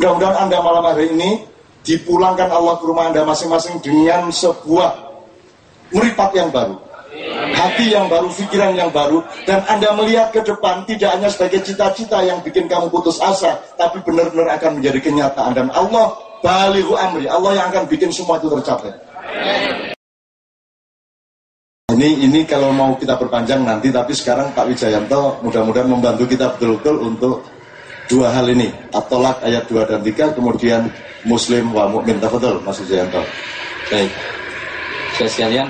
Mudah-mudahan Anda malam hari ini dipulangkan Allah ke rumah Anda masing-masing dengan sebuah meripat yang baru, hati yang baru, pikiran yang baru, dan Anda melihat ke depan tidak hanya sebagai cita-cita yang bikin kamu putus asa, tapi benar-benar akan menjadi kenyataan, dan Allah balighu amri, Allah yang akan bikin semua itu tercapai. Ini kalau mau kita perpanjang nanti, tapi sekarang Pak Wijayanto mudah-mudahan membantu kita betul-betul untuk dua hal ini, At-Tolak ayat 2 dan 3, kemudian Muslim wa mu'min. Tafadhol Mas Wijayanto. Baik, saya sekalian,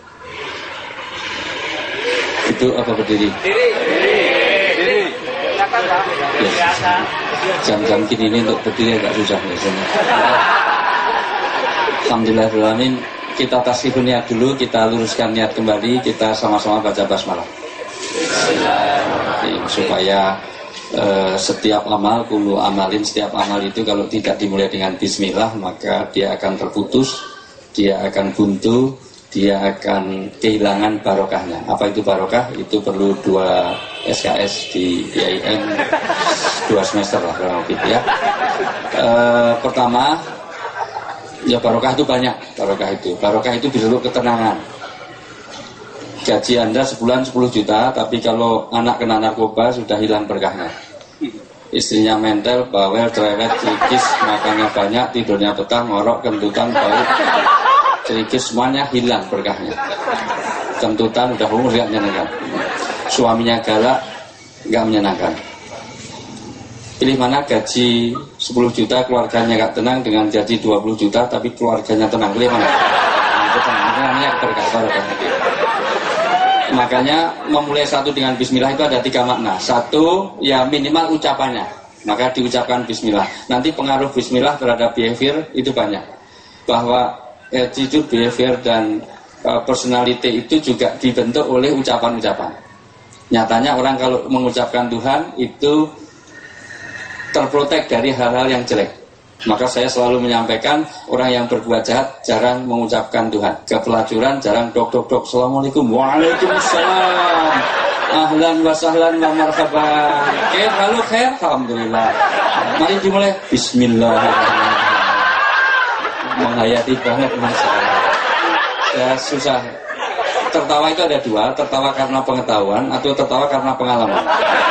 itu apa berdiri? Diri. Ya. Jam-jam gini ini untuk berdiri agak susah biasanya. Alhamdulillahirrahmanirrahim. Kita tasihun niat dulu, kita luruskan niat kembali, kita sama-sama baca basmalah. Supaya setiap amal, kullu amalin, setiap amal itu kalau tidak dimulai dengan bismillah, maka dia akan terputus, dia akan buntu, dia akan kehilangan barokahnya. Apa itu barokah? Itu perlu 2 SKS di IAIN, 2 semester lah kurang lebih ya. Pertama, ya barokah itu banyak. Barokah itu disuruh ketenangan. Gaji Anda sebulan 10 juta, tapi kalau anak kena narkoba sudah hilang berkahnya. Istrinya mentel, bawel, cerewet, cerikis, makannya banyak, tidurnya petang, ngorok, kentutan, bau, cerikis, semuanya hilang berkahnya. Kentutan udah umur gak menyenangkan. Suaminya galak, gak menyenangkan. Pilih mana? Gaji 10 juta, keluarganya gak tenang, dengan gaji 20 juta tapi keluarganya tenang. Pilih mana? Itu namanya berkah. Makanya memulai satu dengan bismillah itu ada 3 makna. Satu, ya minimal ucapannya, maka diucapkan bismillah. Nanti pengaruh bismillah terhadap behavior itu banyak. Bahwa attitude, behavior, dan personality itu juga dibentuk oleh ucapan-ucapan. Nyatanya orang kalau mengucapkan Tuhan itu terprotek dari hal-hal yang jelek. Maka saya selalu menyampaikan, orang yang berbuat jahat jarang mengucapkan Tuhan. Kepelacuran jarang dok. Assalamualaikum, waalaikumsalam, ahlan wa sahlan wa marhaban, lalu khair, alhamdulillah. Mari dimulai bismillahirrahmanirrahim. Menghayati banget masalah. Ya susah. Tertawa itu ada 2, tertawa karena pengetahuan atau tertawa karena pengalaman.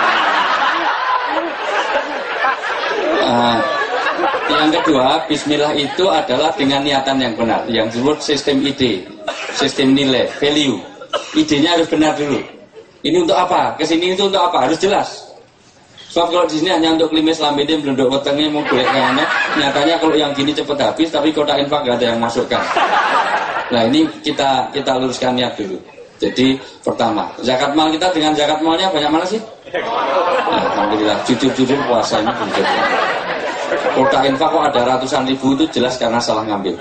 Yang kedua, bismillah itu adalah dengan niatan yang benar, yang disebut sistem ide, sistem nilai, value. Idenya harus benar dulu. Ini untuk apa? Kesini itu untuk apa? Harus jelas. Sebab kalau di sini hanya untuk klimis lambene, belendok wetenge, mau golek kemana, nyatanya kalau yang gini cepat habis, tapi kotak infak gak ada yang masukkan. Nah ini kita luruskan niat dulu. Jadi pertama, zakat mal kita dengan zakat malnya banyak mana sih? Nah, alhamdulillah, jujur puasa ini jujur. Kotak infak kok ada ratusan ribu, itu jelas karena salah ngambil.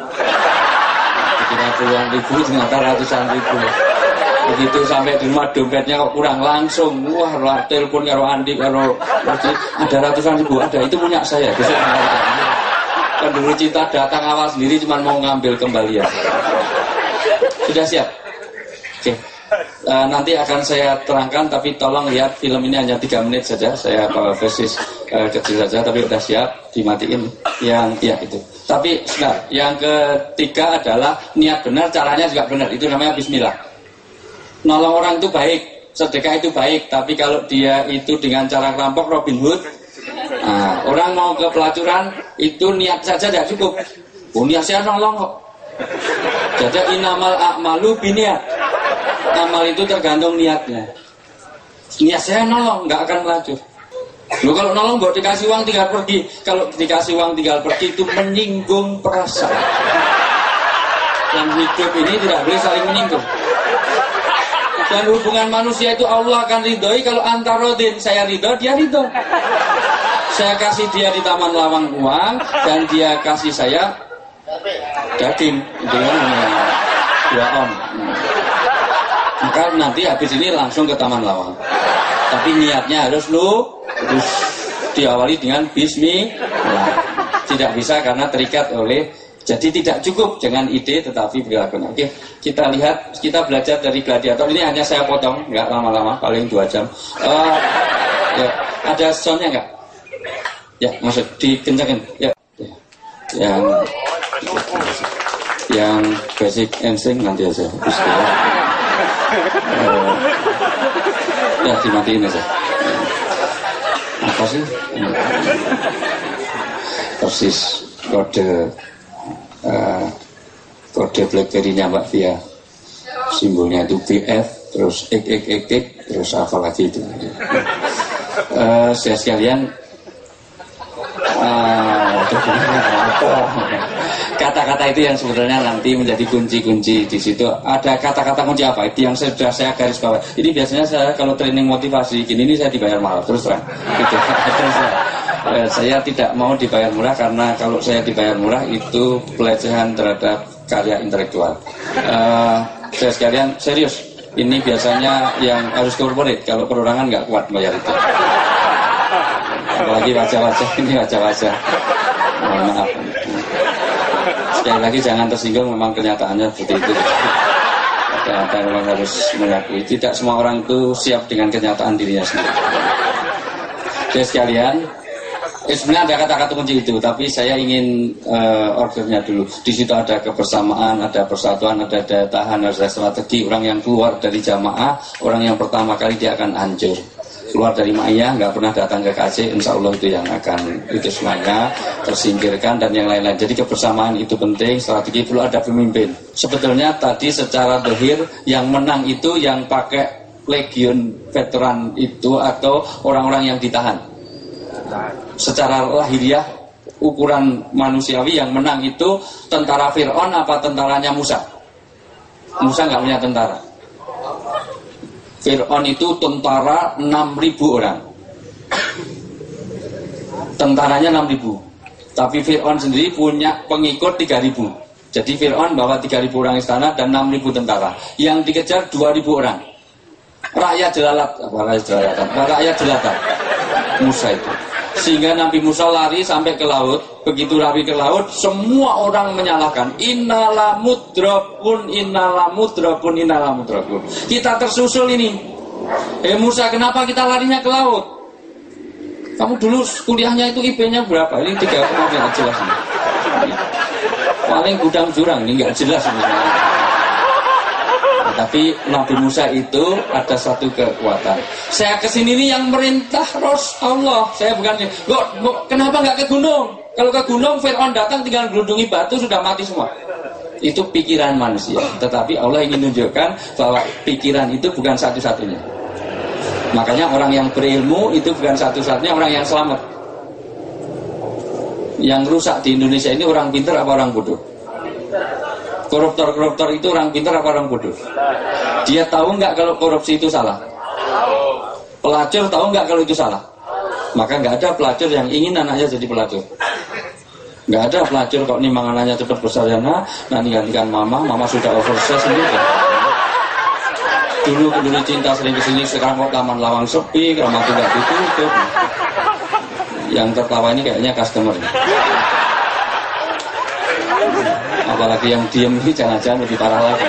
Kira puluhan ribu ternyata ratusan ribu. Begitu sampai di rumah dompetnya kok kurang, langsung wah telepon karo Andi karo ada ratusan ribu, ada itu punya saya. Pendulu Cinta datang awal sendiri cuma mau ngambil kembalian. Sudah siap? Oke. Nanti akan saya terangkan, tapi tolong lihat film ini hanya 3 menit saja. Saya versi kecil saja, tapi sudah siap, dimatiin. Yang itu. Tapi sebentar, yang ketiga adalah niat benar, caranya juga benar. Itu namanya bismillah. Nolong orang itu baik, sedekah itu baik, tapi kalau dia itu dengan cara rampok, Robin Hood, orang mau ke pelacuran itu niat saja tidak cukup. Niat saya nolong kok. Jadi inamal a'malu biniat. Amal itu tergantung niatnya. Niat saya nolong, nggak akan melacur. Loh, kalau nolong buat dikasih uang tinggal pergi. Kalau dikasih uang tinggal pergi itu menyinggung perasaan. Dan hidup ini tidak boleh saling menyinggung. Dan hubungan manusia itu Allah akan ridhoi kalau antarodin, saya ridho, dia ridho. Saya kasih dia di Taman Lawang uang dan dia kasih saya daging, itu kan 2 on. Maka nanti habis ini langsung ke Taman Lawang. Tapi niatnya harus diawali dengan bismillah. Tidak bisa karena terikat oleh. Jadi tidak cukup dengan ide tetapi perilaku. Oke, kita lihat, kita belajar dari gladiator. Ini hanya saya potong, nggak lama-lama, paling 2 jam. Ya, ada soundnya nggak? Ya, masuk dikencangin. Ya. Yang basic instinct nanti aja. Ya dimatiin aja. Apa sih? Persis kode BlackBerry-nya Mbak Fia. Simbolnya itu BF, terus X, terus apa lagi itu. Saya sekalian, kata-kata itu yang sebetulnya nanti menjadi kunci-kunci di situ. Ada kata-kata kunci apa? Itu yang sudah saya garis bawah. Ini biasanya saya kalau training motivasi gini ini saya dibayar mahal terus terang. Gitu. Saya tidak mau dibayar murah karena kalau saya dibayar murah itu pelecehan terhadap karya intelektual. Saya sekalian serius. Ini biasanya yang harus corporate. Kalau perorangan nggak kuat bayar itu. Apalagi wajah-wajah ini wajah-wajah. Maaf. Sekali lagi jangan tersinggung, memang kenyataannya seperti itu. Ada orang harus mengakui. Tidak semua orang itu siap dengan kenyataan dirinya sendiri. Jadi sekalian, sebenarnya ada kata-kata kunci itu, tapi saya ingin ordernya dulu. Di situ ada kebersamaan, ada persatuan, ada daya tahan, ada strategi. Orang yang keluar dari jamaah, orang yang pertama kali dia akan hancur. Keluar dari ma'iyah, nggak pernah datang ke KC, insya Allah itu yang akan itu semuanya tersingkirkan dan yang lain-lain. Jadi kebersamaan itu penting, strategi perlu ada pemimpin. Sebetulnya tadi secara dohir yang menang itu yang pakai legion veteran itu atau orang-orang yang ditahan. Secara lahiriah, ukuran manusiawi yang menang itu tentara Fir'aun apa tentaranya Musa? Musa nggak punya tentara. Fir'aun itu tentara 6.000 orang. Tentaranya 6.000. Tapi Fir'aun sendiri punya pengikut 3.000. Jadi Fir'aun bawa 3.000 orang istana dan 6.000 tentara. Yang dikejar 2.000 orang. Rakyat jelata. Musa itu. Sehingga Nabi Musa lari sampai ke laut. Begitu lari ke laut, semua orang menyalahkan. Innalamudrakun. Kita tersusul ini. Musa, kenapa kita larinya ke laut? Kamu dulu kuliahnya itu IP-nya berapa? Ini 3,5 nggak jelas ini. Paling gudang jurang ini nggak jelas ini. Tapi Nabi Musa itu ada satu kekuatan. Saya kesini ini yang merintah Allah. Saya bukan. Kenapa nggak ke gunung? Kalau ke gunung Fir'aun datang tinggal gelundungi batu sudah mati semua. Itu pikiran manusia. Tetapi Allah ingin menunjukkan bahwa pikiran itu bukan satu-satunya. Makanya orang yang berilmu itu bukan satu-satunya orang yang selamat. Yang rusak di Indonesia ini orang pintar apa orang bodoh? Koruptor itu orang pintar apa orang bodoh? Dia tahu nggak kalau korupsi itu salah? Pelacur tahu nggak kalau itu salah? Maka nggak ada pelacur yang ingin anaknya jadi pelacur. Nggak ada pelacur kok nimang anaknya cepat besar ya nanti gantikan mama sudah oversize sendiri. Dulu cinta sering kesini, sekarang kok Taman Lawang sepi, Keramat tidak ditutup. Yang tertawa ini kayaknya customer. Apalagi yang diem ini jangan-jangan lebih parah lagi.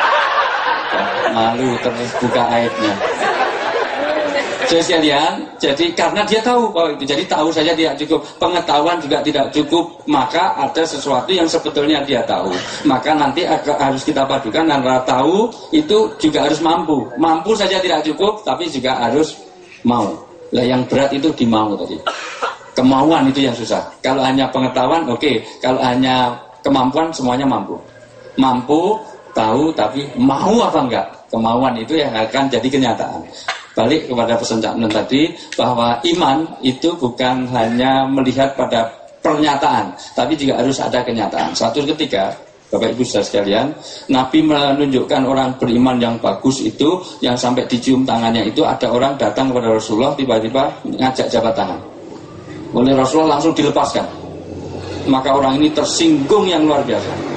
Malu terbuka aibnya. Jadi sekalian, jadi karena dia tahu bahwa itu, jadi tahu saja tidak cukup, pengetahuan juga tidak cukup, maka ada sesuatu yang sebetulnya dia tahu. Maka nanti harus kita padukan antara tahu itu juga harus mampu. Mampu saja tidak cukup, tapi juga harus mau. Lah yang berat itu di mau tadi. Kemauan itu yang susah. Kalau hanya pengetahuan, oke. Kalau hanya kemampuan, semuanya mampu. Mampu, tahu, tapi mau apa enggak? Kemauan itu yang akan jadi kenyataan. Balik kepada pesan Cak Nun tadi, bahwa iman itu bukan hanya melihat pada pernyataan, tapi juga harus ada kenyataan. Satu ketika, Bapak Ibu saudara sekalian, Nabi menunjukkan orang beriman yang bagus itu, yang sampai dicium tangannya itu, ada orang datang kepada Rasulullah, tiba-tiba ngajak jabat tangan. Oleh Rasulullah langsung dilepaskan. Maka orang ini tersinggung yang luar biasa.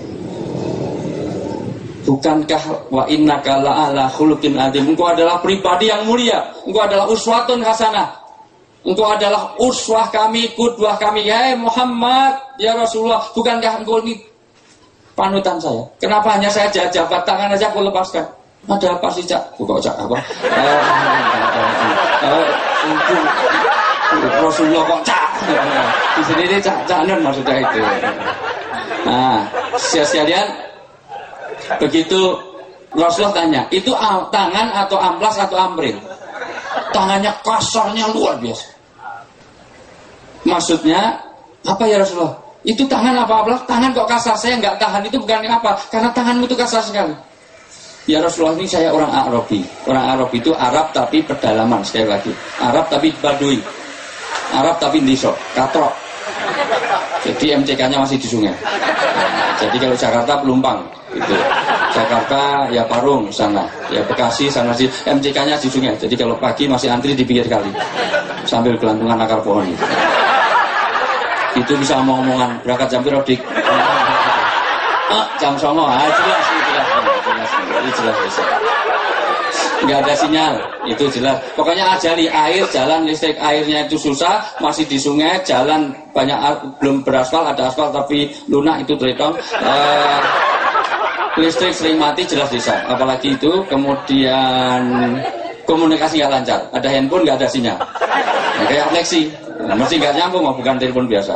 Bukankah wa innaka la'ala khuluqin adzim? Engkau adalah pribadi yang mulia. Engkau adalah uswatun hasanah. Engkau adalah uswah kami, qudwah kami. Ya Muhammad, ya Rasulullah, bukankah engkau ini panutan saya? Kenapa hanya saya jabat tangan aja kau lepaskan? Ada apa sih Cak? Kok Cak apa? Rasulullah kok cak. Di sini dia cak-cakan maksudnya itu. Nah, sekalian begitu Rasulullah tanya, itu tangan atau amplas atau ambril? Tangannya kasarnya luar biasa. Maksudnya apa ya Rasulullah? Itu tangan apa amplas? Tangan kok kasar, saya nggak tahan. Itu bukan apa? Karena tanganmu itu kasar sekali. Ya Rasulullah, ini saya orang Arabi. Orang Arabi itu Arab tapi pedalaman, sekali lagi. Arab tapi Badui. Arab tapi Ndiso, Katrok. Jadi MCK-nya masih di sungai. Jadi kalau Jakarta Pelumpang gitu. Jakarta ya Parung sana, ya Bekasi sana sih, MCK-nya di sungai. Jadi kalau pagi masih antri di pinggir kali sambil gelantungan akar pohon gitu. Itu bisa omong-omongan berangkat jam piro dik. Jam 09.00. Jelas bisa. Nggak ada sinyal, itu jelas. Pokoknya ajali air, jalan listrik, airnya itu susah, masih di sungai, jalan banyak belum beraspal, ada aspal tapi lunak itu teritong. Listrik sering mati, jelas desa. Apalagi itu, kemudian komunikasi nggak lancar, ada handphone nggak ada sinyal. Nah, kayak Lexi, mesti nggak nyambung, bukan telepon biasa.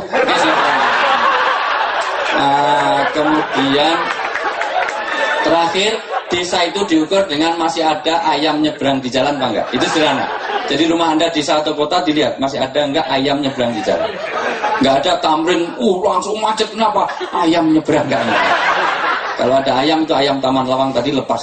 Kemudian terakhir, desa itu diukur dengan masih ada ayam nyebrang di jalan apa enggak? Itu sederhana. Jadi rumah Anda desa atau kota dilihat masih ada enggak ayam nyebrang di jalan. Enggak ada tamrin, langsung macet, kenapa? Ayam nyebrang enggak? Kalau ada ayam itu ayam Taman Lawang tadi lepas.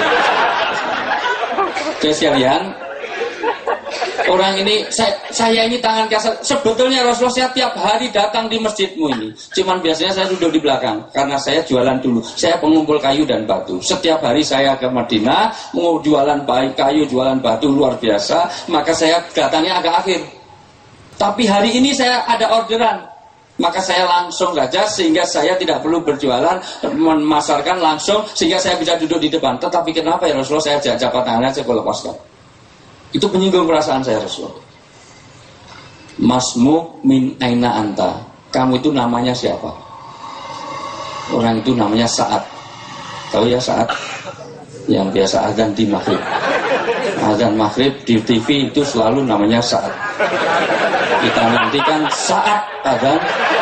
Oke sekalian, orang ini, saya ini tangan kasar. Sebetulnya Rasulullah saya tiap hari datang di masjidmu ini. Cuman biasanya saya duduk di belakang karena saya jualan dulu. Saya pengumpul kayu dan batu. Setiap hari saya ke Madinah mau jualan kayu, jualan batu luar biasa. Maka saya datangnya agak akhir. Tapi hari ini saya ada orderan. Maka saya langsung saja sehingga saya tidak perlu berjualan, memasarkan langsung sehingga saya bisa duduk di depan. Tetapi kenapa ya Rasulullah, saya jabat tangannya, saya lepaskan. Itu menyinggung perasaan saya Rasulullah. Masmu min aina anta. Kamu itu namanya siapa? Orang itu namanya Sa'ad. Tahu ya Sa'ad? Yang biasa azan di maghrib. Azan maghrib di TV itu selalu namanya Sa'ad. Kita nantikan saat azan.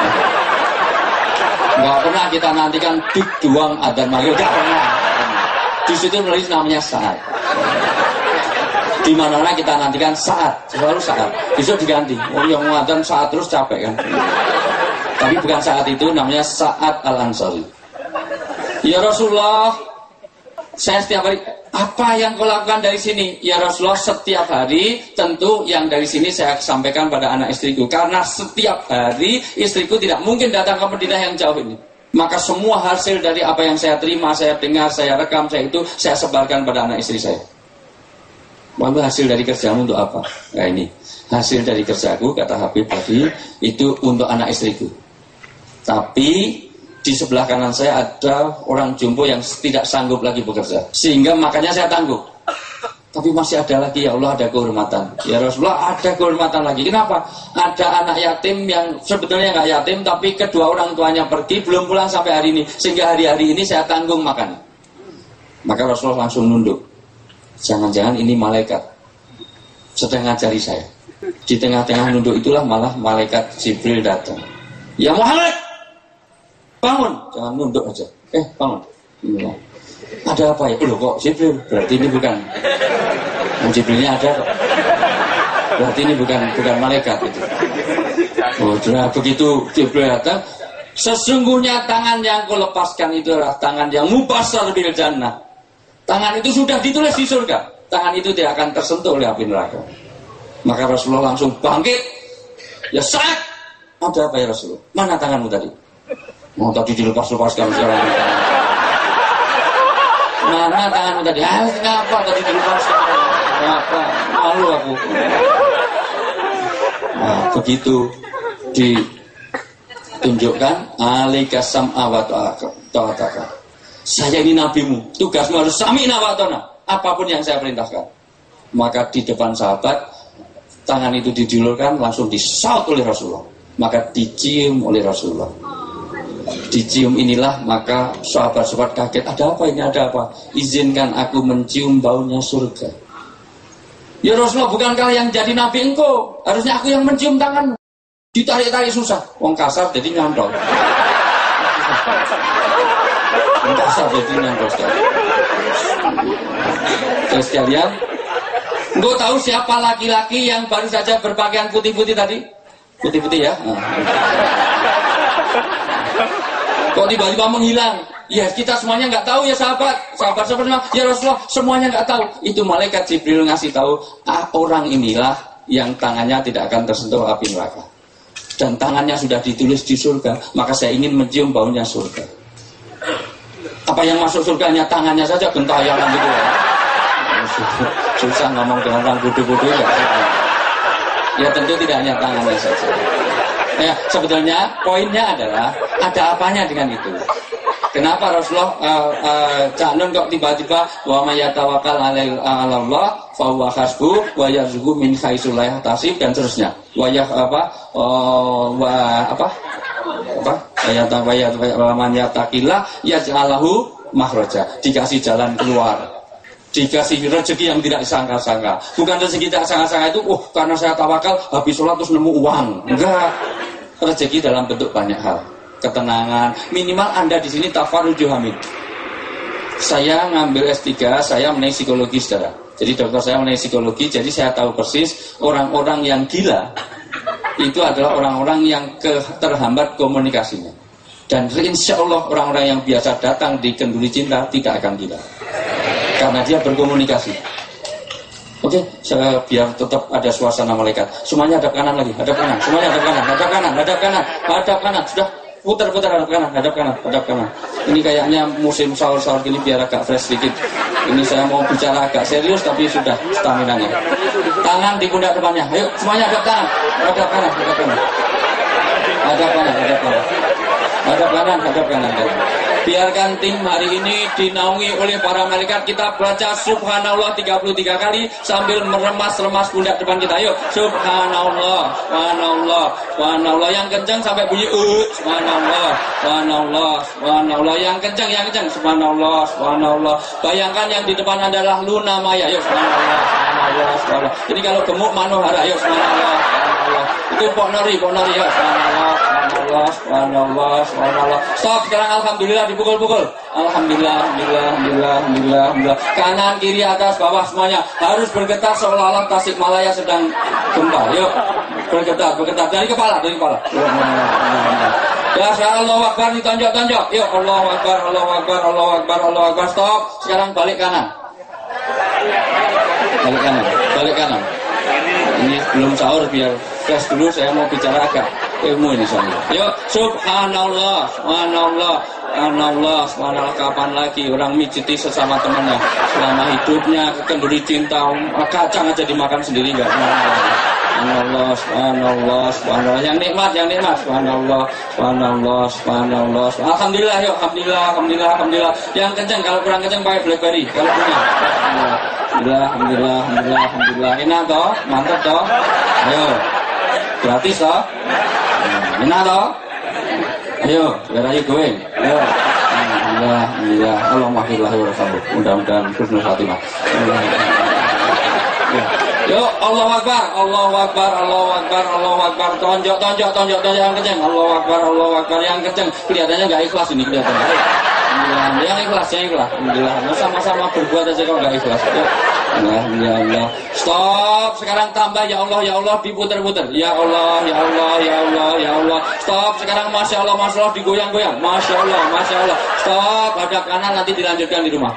Nggak pernah kita nantikan dik doang azan maghrib. Nggak pernah. Di situ menulis namanya Sa'ad. Di mana-mana kita nantikan saat, selalu saat. Besok diganti. Oh yang ngadzan saat terus capek kan. Tapi bukan saat itu, namanya Sa'ad Al-Ansari. Ya Rasulullah, saya setiap hari, apa yang kau lakukan dari sini? Ya Rasulullah, setiap hari tentu yang dari sini saya sampaikan pada anak istriku. Karena setiap hari istriku tidak mungkin datang ke Madinah yang jauh ini. Maka semua hasil dari apa yang saya terima, saya dengar, saya rekam, saya sebarkan pada anak istri saya. Lalu hasil dari kerjamu untuk apa? Nah ini, hasil dari kerjaku, kata Habib tadi, itu untuk anak istriku. Tapi di sebelah kanan saya ada orang jumbo yang tidak sanggup lagi bekerja. Sehingga makanya saya tangguh. Tapi masih ada lagi, ya Allah, ada kehormatan. Ya Rasulullah, ada kehormatan lagi. Kenapa? Ada anak yatim yang sebetulnya nggak yatim, tapi kedua orang tuanya pergi, belum pulang sampai hari ini. Sehingga hari-hari ini saya tanggung makan. Maka Rasulullah langsung nunduk. Jangan-jangan ini malaikat sedang ngajari saya. Di tengah-tengah nunduk itulah malah malaikat Jibril datang. Ya Muhammad, bangun, jangan nunduk aja. Bangun. Ya. Ada apa ya? Loh kok Jibril? Berarti ini bukan. Jibrilnya ada kok. Berarti ini bukan malaikat itu. Oh, begitu Jibril datang, sesungguhnya tangan yang kau lepaskan itu adalah tangan yang mubasysyar bil jannah. Tangan itu sudah ditulis di surga. Tangan itu tidak akan tersentuh oleh api neraka. Maka Rasulullah langsung bangkit. Ya Sa'ad, ada apa ya Rasulullah? Mana tanganmu tadi? Mau tadi dilepas-lepaskan sekarang. Mana tanganmu tadi? Kenapa tadi dilepaskan? Kenapa? Malu aku. Nah, begitu ditunjukkan alika sam'a wa ta'ataka. Saya ini nabimu, tugasmu harus sami'na wa ata'na, apapun yang saya perintahkan. Maka di depan sahabat, tangan itu didulurkan, langsung disaut oleh Rasulullah. Maka dicium oleh Rasulullah. Dicium inilah, maka sahabat-sahabat kaget, ada apa ini, ada apa? Izinkan aku mencium baunya surga. Ya Rasulullah, bukankah yang jadi nabi engkau? Harusnya aku yang mencium tanganmu. Ditarik-tarik susah. Wong kasar jadi nyantol. Wong kasar jadi nyantol. Terus sekalian, engkau tahu siapa laki-laki yang baru saja berpakaian putih-putih tadi? Putih-putih ya. Kok tiba-tiba menghilang? Ya kita semuanya nggak tahu ya sahabat semua. Ya Rasulullah semuanya nggak tahu. Itu malaikat Jibril ngasih tahu, orang inilah yang tangannya tidak akan tersentuh api neraka. Dan tangannya sudah ditulis di surga. Maka saya ingin mencium baunya surga. Apa yang masuk surga hanya tangannya saja, gentayangan gitu ya. Susah ngomong dengan orang bodoh-bodoh ya. Ya tentu tidak hanya tangannya saja. Ya sebetulnya poinnya adalah ada apanya dengan itu. Kenapa Rasulullah Cak Nun kok tiba-tiba wa may yatawakkal 'ala Allah fa huwa hasbuh wa yarzuqhu min haitsu la yahtasib dan seterusnya. Wa man yattaqillah yaj'alahu makhraja. Dikasih jalan keluar. Dikasih rezeki yang tidak disangka-sangka. Bukan rezeki tidak sangka-sangka itu, karena saya tawakal habis sholat terus nemu uang. Enggak. Rezeki dalam bentuk banyak hal. Ketenangan, minimal Anda di sini tafarruju hamid. Saya ngambil S3, saya mengenai psikologi saudara. Jadi dokter saya mengenai psikologi, jadi saya tahu persis orang-orang yang gila itu adalah orang-orang yang terhambat komunikasinya. Dan insya Allah orang-orang yang biasa datang di kenduri cinta tidak akan gila. Karena dia berkomunikasi. Oke, biar tetap ada suasana malaikat. Semuanya hadap kanan lagi, hadap kanan. Semuanya hadap kanan, hadap kanan, hadap kanan, hadap kanan. Sudah putar-putar hadap kanan, hadap kanan, hadap kanan. Ini kayaknya musim sahur-sahur gini biar agak fresh sedikit. Ini saya mau bicara agak serius tapi sudah stamina-nya. Tangan di pundak depannya. Ayo, semuanya hadap kanan, hadap kanan, hadap kanan. Hadap kanan, hadap kanan. Hadap kanan, hadap kanan. Biarkan tim hari ini dinaungi oleh para malaikat. Kita baca subhanallah 33 kali sambil meremas-remas pundak depan kita. Ayo, subhanallah, subhanallah, subhanallah. Yang kencang sampai bunyi subhanallah, subhanallah, subhanallah. Yang kencang, subhanallah, subhanallah. Bayangkan yang di depan adalah Luna Maya. Ayo, subhanallah, subhanallah, subhanallah. Jadi kalau gemuk Manohara, ayo subhanallah, subhanallah. Itu Pok Nori, ya, subhanallah, subhanallah, subhanallah, subhanallah. Stop, sekarang alhamdulillah dipukul-pukul. Alhamdulillah, alhamdulillah, alhamdulillah, alhamdulillah, alhamdulillah. Kanan, kiri, atas, bawah semuanya harus bergetar seolah-olah Tasikmalaya sedang gempa. Yuk, bergetar dari kepala, Ya, Allahu Akbar ditonjok-tonjok. Yuk, Allahu Akbar, Allahu Akbar, Allahu Akbar, Allahu Akbar. Stop. Sekarang balik kanan. Balik kanan, balik kanan. Ini belum sahur biar fresh dulu, saya mau bicara agak ilmu ini soalnya. Yuk, subhanallah, subhanallah, subhanallah, subhanallah. Kapan lagi orang mijiti sesama temannya selama hidupnya kenduri cinta, kacang aja dimakan sendiri enggak? Subhanallah, subhanallah, subhanallah. Yang nikmat, subhanallah, subhanallah, subhanallah. Alhamdulillah, yuk, alhamdulillah, alhamdulillah, alhamdulillah. Yang kencang, kalau kurang kencang pakai BlackBerry. Kalau punya. Alhamdulillah, alhamdulillah, alhamdulillah, alhamdulillah. Enak toh, mantap toh. Ayo, gratis toh. Enak toh. Ayo, where are you going? Ayo. Alhamdulillah, alhamdulillah. Allahumma wabarakatuh. Mudah-mudahan husnul khatimah. Yuk, Allahu Akbar, Allahu Akbar, Allahu Akbar, Allahu Akbar. Tonjok yang kencang. Allahu Akbar, Allahu Akbar yang kencang. Kelihatannya nggak ikhlas ini kelihatannya. Alhamdulillah, yang ikhlas. Alhamdulillah, sama-sama berbuat aja kalau nggak ikhlas. Alhamdulillah. Stop. Sekarang tambah ya Allah diputer-puter. Ya Allah, ya Allah, ya Allah, ya Allah. Stop. Sekarang masya Allah digoyang-goyang. Masya Allah, masya Allah. Stop. Hadap kanan, nanti dilanjutkan di rumah.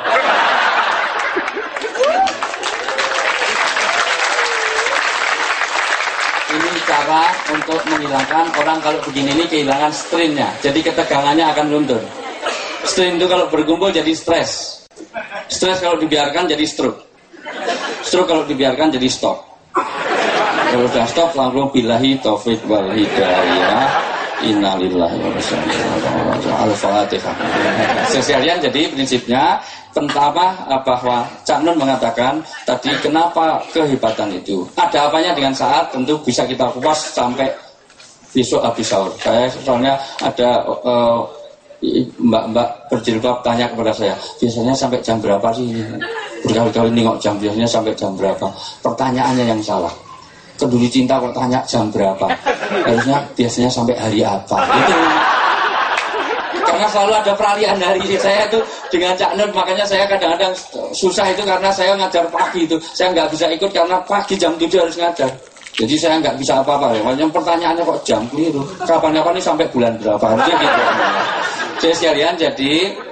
Ini cara untuk menghilangkan orang kalau begini ini kehilangan strain-nya. Jadi ketegangannya akan luntur. Strain itu kalau berkumpul jadi stres. Stres kalau dibiarkan jadi stroke. Stroke kalau dibiarkan jadi stop. Kalau sudah stop langsung billahi taufik wal hidayah. Innalillahi wa inna ilaihi raji'un. Al-Fatihah. Sekalian, jadi prinsipnya pertama bahwa Cak Nun mengatakan tadi kenapa kehebatan itu. Ada apanya dengan saat, tentu bisa kita kupas sampai besok habis sahur. Saya soalnya ada mbak-mbak berjilbab tanya kepada saya, biasanya sampai jam berapa sih Berkali-kali nengok jam, biasanya sampai jam berapa. Pertanyaannya yang salah. Keduli cinta kok tanya jam berapa. Harusnya biasanya sampai hari apa. Itu. Karena selalu ada peralihan hari. Saya tuh dengan Cak Nur, makanya saya kadang-kadang susah itu karena saya ngajar pagi itu. Saya nggak bisa ikut karena pagi jam 7 harus ngajar. Jadi saya nggak bisa apa-apa ya. Makanya pertanyaannya kok jam itu. Kapan-kapan ini sampai bulan berapa. Harusnya gitu. Jadi sekalian, jadi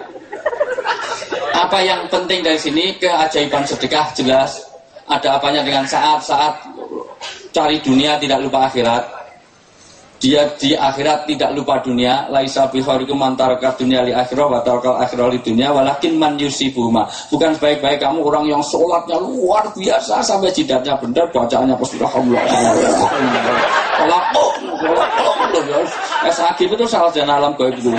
apa yang penting dari sini, keajaiban sedekah jelas. Ada apanya dengan saat cari dunia tidak lupa akhirat. Dia di akhirat tidak lupa dunia. Laisa bi kharikum man taraka dunya li akhirah wa tarakal akhirah li dunya walakin man yusibuhuma. Bukan sebaik-baik kamu orang yang sholatnya luar biasa sampai jidatnya benar, bacaannya alhamdulillah. Sakit itu salah jana alam gaib itu.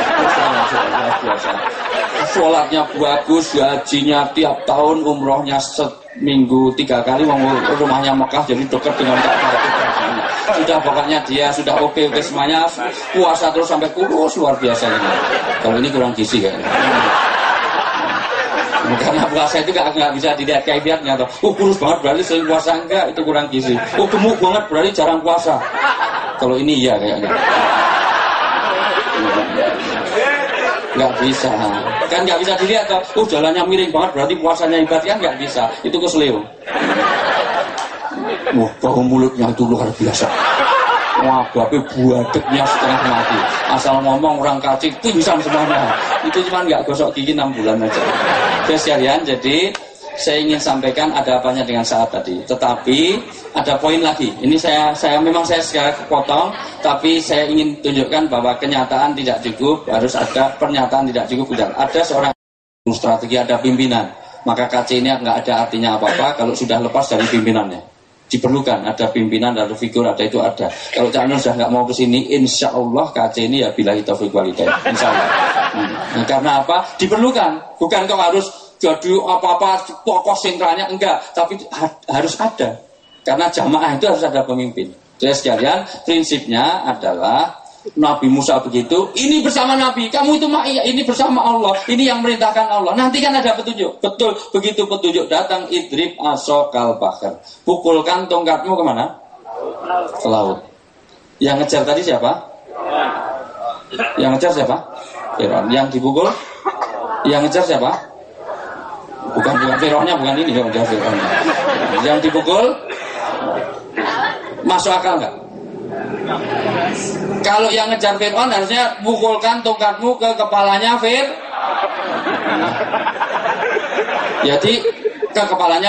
Sholatnya bagus, gajinya tiap tahun, umrohnya seminggu 3 kali, rumahnya Mekah jadi dekat dengan Ka'bah. Sudah pokoknya dia sudah oke semuanya, puasa terus sampai kurus luar biasa ini. Kalau ini kurang gizi kayaknya. Karena puasa itu nggak bisa dilihat kaifiatnya atau kurus banget berarti sering puasa, enggak, itu kurang gizi. Gemuk banget berarti jarang puasa. Kalau ini iya kayaknya. Nggak bisa, kan nggak bisa dilihat toh. Jalannya miring banget berarti puasanya hebat, kan nggak bisa. Itu keseleo. Wah, bau mulutnya itu luar biasa. Wah, babe buadeknya setengah mati. Asal ngomong orang kacik pingsan semuanya. Itu cuma nggak gosok gigi 6 bulan aja. Oke sekalian, jadi saya ingin sampaikan ada apanya dengan saat tadi. Tetapi ada poin lagi. Ini saya sekarang potong, tapi saya ingin tunjukkan bahwa kenyataan tidak cukup, harus ada pernyataan tidak cukup. Ada seorang strategi, ada pimpinan. Maka KC ini nggak ada artinya apa-apa kalau sudah lepas dari pimpinannya. Diperlukan ada pimpinan, ada figur, ada itu ada. Kalau Cak Nur sudah nggak mau kesini, insya Allah KC ini ya billahi taufiq wal hidayah. Insya Allah. Karena apa? Diperlukan. Bukan kau harus jadi apa-apa pokok sentralnya, enggak. Tapi harus ada. Karena jamaah itu harus ada pemimpin. Jadi sekalian, prinsipnya adalah Nabi Musa begitu, ini bersama Nabi, kamu itu ini bersama Allah, ini yang merintahkan Allah. Nanti kan ada petunjuk. Betul, begitu petunjuk datang, idrib asokal bahar, pukulkan tongkatmu kemana? Ke laut. Yang ngejar tadi siapa? Yang ngejar siapa? Fir'aun. Yang dipukul? Yang ngejar siapa? Bukan Fir'aunnya, bukan ini yang ngejar Fir'aun. Yang dipukul masuk akal nggak? Kalau yang ngejar Fir'aun harusnya pukulkan tongkatmu ke kepalanya Jadi ke kepalanya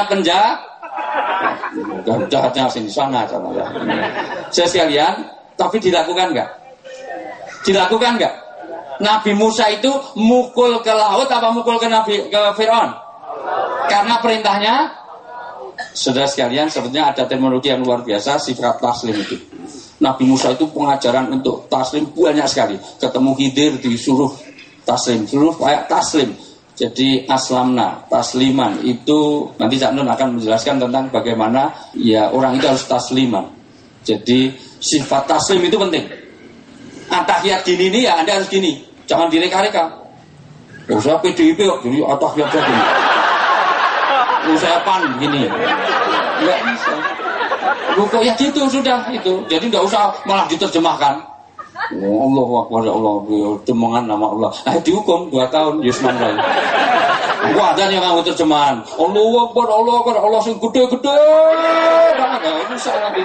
penjahatnya sini sana ya. Saya sekalian, tapi dilakukan nggak? Dilakukan nggak? Nabi Musa itu mukul ke laut apa mukul ke Fir'aun? Karena perintahnya. Saudara sekalian, sebetulnya ada terminologi yang luar biasa, sifat taslim itu. Nabi Musa itu pengajaran untuk taslim banyak sekali. Ketemu Khidir disuruh taslim, suruh kayak taslim. Jadi aslamna, tasliman itu nanti Cak Nun akan menjelaskan tentang bagaimana ya orang itu harus tasliman. Jadi sifat taslim itu penting. Atahiyat gini nih ya Anda harus gini, jangan direka-reka. Oh saya PDIP kok jadi atahiyat gini. Oh saya PAN gini. Enggak bisa. Rukuk ya gitu sudah itu. Jadi enggak usah malah diterjemahkan. Oh, Allahu Akbar ya Allah, terjemahan nama Allah. Dihukum 2 tahun Yusman lain. Gua ada yang kamu terjemahan. Allahu Akbar, Allah sing gede-gede. Enggak usah lagi.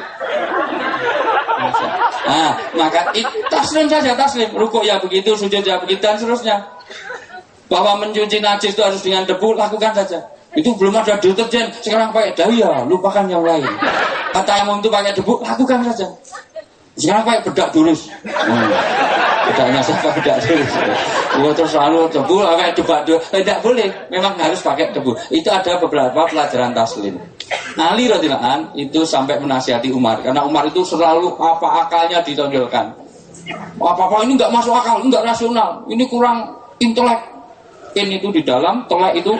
Nah, maka taslim saja, taslim. Rukuk ya begitu, sujud ya begitu dan seterusnya. Bahwa mencuci najis itu harus dengan debu, lakukan saja. Itu belum ada deterjen, sekarang pakai daya, lupakan yang lain. Kata yang itu pakai debu, lakukan saja. Sekarang pakai bedak tulis. Bedaknya siapa bedak tulis? Terus selalu debu, pakai debu. Tidak boleh, memang harus pakai debu. Itu ada beberapa pelajaran taslim. Ali radhiyallahu an itu sampai menasihati Umar, karena Umar itu selalu apa akalnya ditonjolkan. Apa-apa ini nggak masuk akal, nggak rasional, ini kurang intelek. In itu di dalam, tolak itu.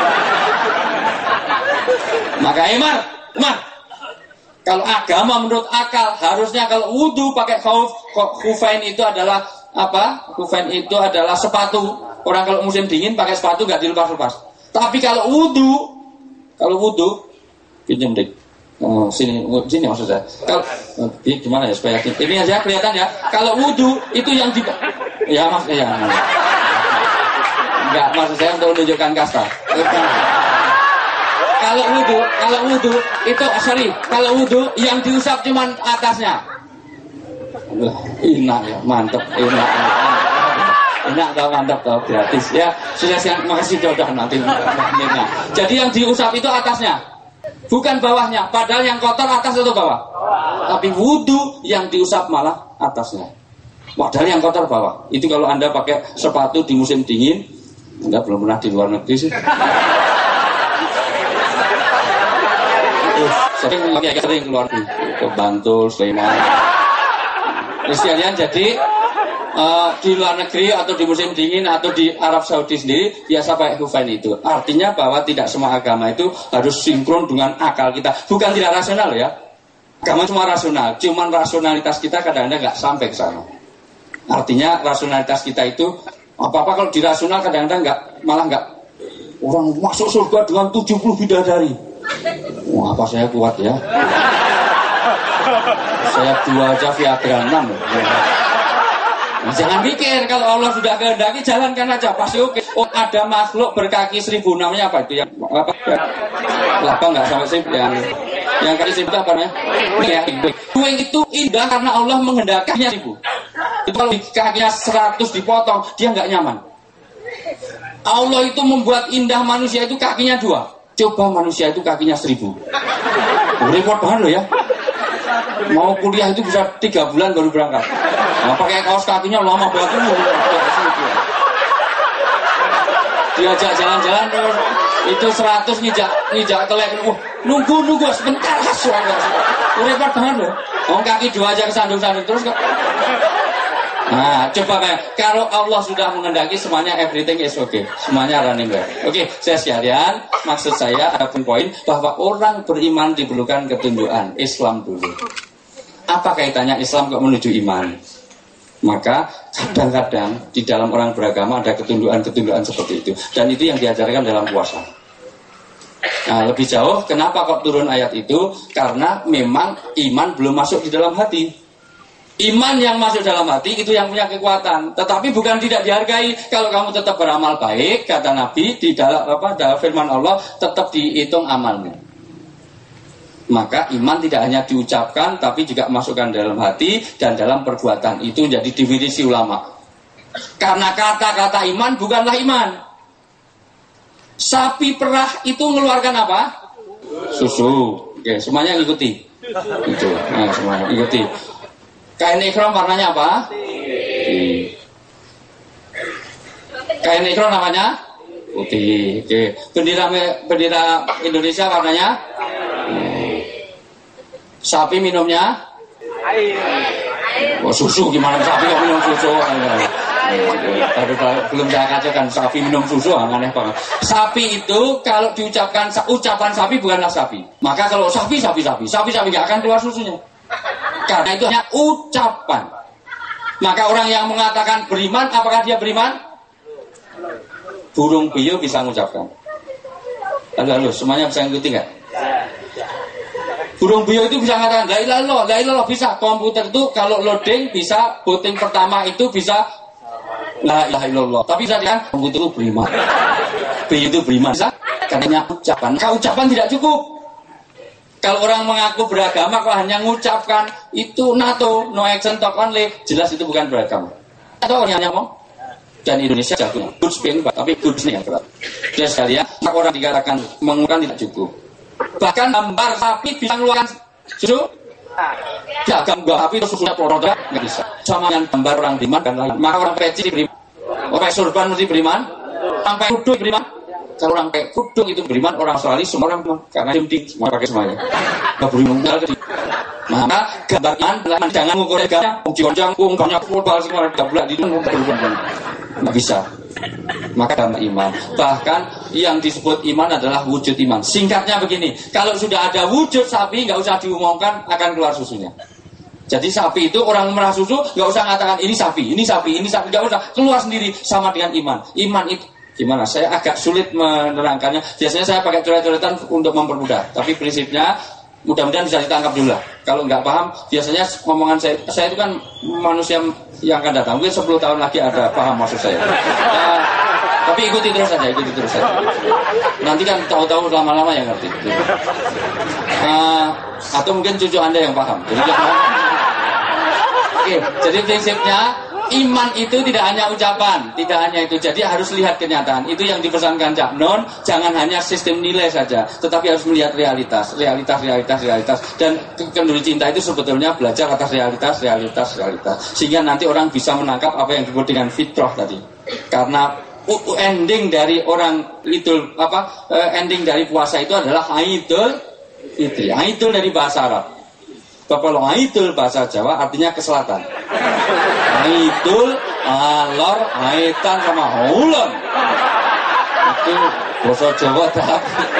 Maka Umar, kalau agama menurut akal harusnya kalau wudu pakai khufain itu adalah apa? Khufain itu adalah sepatu. Orang kalau musim dingin pakai sepatu nggak dilepas-lepas. Tapi kalau wudu Kalau wudu, pinjam dik. Oh, sini maksud saya. Kalau gimana ya supaya ini aja kelihatan ya. Kalau wudu itu yang di ya mas ya. Enggak, maksud saya untuk menunjukkan kasta. Kalau wudu itu kalau wudu yang diusap cuman atasnya. Enak ya, mantap, enak tau, mantap tau, gratis ya. Sudah siap, makasih udah nanti. Jadi yang diusap itu atasnya, bukan bawahnya. Padahal yang kotor atas atau bawah? Tapi wudu yang diusap malah atasnya. Padahal yang kotor bawah. Itu kalau Anda pakai sepatu di musim dingin, Anda belum pernah di luar negeri sih. Sering keluar ke Bantul, Sleman. Sekalian jadi di luar negeri atau di musim dingin atau di Arab Saudi sendiri biasa pakai kufain itu. Artinya bahwa tidak semua agama itu harus sinkron dengan akal kita. Bukan tidak rasional ya. Agama cuma rasional, cuman rasionalitas kita kadang-kadang nggak sampai ke sana. Artinya rasionalitas kita itu apa-apa kalau dirasional kadang-kadang malah nggak. Orang masuk surga dengan 70 bidadari. Wah, apa saya kuat ya? Saya 2 aja Viagra 6. Nah, jangan pikir kalau Allah sudah kehendaki jalankan aja pasti oke. Oh, ada makhluk berkaki 1000 namanya apa itu yang apa? Lapang nggak sampai 1000 yang kaki 1000 apa namanya? Wing itu indah karena Allah menghendakinya 1000. Itu kalau kakinya 100 dipotong dia nggak nyaman. Allah itu membuat indah manusia itu kakinya 2. Coba manusia itu kakinya 1000. Repot banget loh ya. Mau kuliah itu bisa 3 bulan baru berangkat. Nah, pakai kaos kakinya lama banget itu. Diajak jalan-jalan terus itu 100 ngijak telek. Nunggu sebentar suara. Repot banget loh. Kaki 2 aja kesandung-sandung terus kok. Nah, coba kalau Allah sudah menghendaki semuanya everything is okay. Semuanya running well. Oke, saya sekalian, maksud saya ada poin bahwa orang beriman diperlukan ketunjukan Islam dulu. Apa kaitannya Islam kok menuju iman? Maka kadang-kadang di dalam orang beragama ada ketundukan-ketundukan seperti itu. Dan itu yang diajarkan dalam puasa. Nah, lebih jauh, kenapa kok turun ayat itu? Karena memang iman belum masuk di dalam hati. Iman yang masuk dalam hati itu yang punya kekuatan. Tetapi bukan tidak dihargai. Kalau kamu tetap beramal baik, kata Nabi di dalam firman Allah, tetap dihitung amalnya. Maka iman tidak hanya diucapkan, tapi juga masukkan dalam hati dan dalam perbuatan. Itu jadi definisi ulama. Karena kata-kata iman bukanlah iman. Sapi perah itu mengeluarkan apa? Susu. Oke, semuanya ikuti. Itu. Nah, semuanya ikuti. Kain ikhram warnanya apa? Putih. Kain ikhram namanya? Putih. Oke. Bendera Indonesia warnanya? Sapi minumnya? Air. Oh, susu gimana sapi kok minum susu? Belum saya katakan sapi minum susu, aneh banget. Sapi itu kalau diucapkan ucapan sapi bukanlah sapi. Maka kalau sapi nggak akan keluar susunya. Karena itu hanya ucapan. Maka orang yang mengatakan beriman, apakah dia beriman? Burung puyuh bisa mengucapkan. Halo, semuanya bisa ngikuti nggak? Burung puyuh itu bisa mengatakan la ilaha illallah, bisa. Komputer itu kalau loading bisa, booting pertama itu bisa la ilaha illallah. Tapi bisa kan komputer itu beriman. Puyuh itu beriman. Bisa? Karena ucapan. Maka ucapan tidak cukup. Kalau orang mengaku beragama kok hanya mengucapkan itu NATO, no action talk only, jelas itu bukan beragama. Atau orang yang ngomong dan Indonesia jago, good speaking, tapi good nih yang berat. Jelas sekalian, orang dikatakan mengeluarkan tidak cukup. Bahkan gambar sapi bisa mengeluarkan susu. Ya, gambar sapi itu susunya produk nggak bisa. Sama dengan gambar orang beriman dan lain. Maka orang peci beriman, orang surban mesti beriman, sampai kudu beriman. Kalau orang kayak kudung itu beriman, orang Australia semua orang beriman. Karena jemting, semua pakai semuanya. Gak beriman. Maka gambar iman, jangan mengukur gambarnya. Konjang, banyak pulpal semua, gak boleh di dunia. Nggak bisa. Maka gambar iman. Bahkan yang disebut iman adalah wujud iman. Singkatnya begini, kalau sudah ada wujud sapi, nggak usah diumumkan, akan keluar susunya. Jadi sapi itu orang merah susu, nggak usah mengatakan ini sapi, nggak usah. Keluar sendiri sama dengan iman. Iman itu Gimana? Saya agak sulit menerangkannya. Biasanya saya pakai coret-coretan untuk mempermudah. Tapi prinsipnya mudah-mudahan bisa ditangkap dulu lah. Kalau nggak paham, biasanya omongan saya itu kan manusia yang akan datang. Mungkin 10 tahun lagi ada paham maksud saya. Tapi ikuti terus saja. Nanti kan tahu-tahu lama-lama yang ngerti. Atau mungkin cucu Anda yang paham. Oke, jadi prinsipnya iman itu tidak hanya ucapan, tidak hanya itu. Jadi harus lihat kenyataan. Itu yang dipesankan Cak Non. Jangan hanya sistem nilai saja, tetapi harus melihat realitas. Dan kenduri cinta itu sebetulnya belajar atas realitas. Sehingga nanti orang bisa menangkap apa yang disebut dengan fitrah tadi. Karena ending dari orang itu ending dari puasa itu adalah Aidul Fitri. Aidul dari bahasa Arab. Kalau Aidul bahasa Jawa artinya ke selatan. Aidul, alor, aitan sama hulun. Itu bahasa Jawa tak.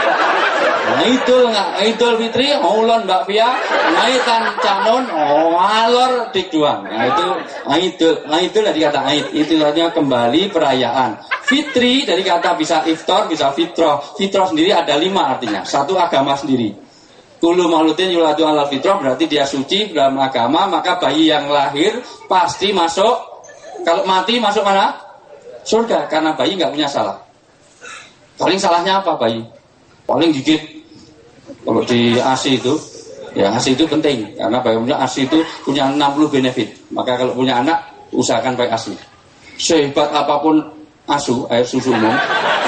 Aidul Fitri, hulun Mbak Pia, aitan canon, alor dikduang. Nah itu Aidul dari kata Aid. Itu artinya kembali perayaan. Fitri dari kata bisa iftar, bisa fitrah. Fitrah sendiri ada 5 artinya. 1 agama sendiri. Kullu mauludin yuladu alal fitrah, berarti dia suci dalam agama. Maka bayi yang lahir pasti masuk, kalau mati masuk mana? Surga, karena bayi nggak punya salah. Paling salahnya apa bayi? Paling gigit. Kalau di ASI itu, ya ASI itu penting, karena bagaimana ASI itu punya 60 benefit. Maka kalau punya anak, usahakan pakai ASI. Sehebat apapun ASU, air susu umum,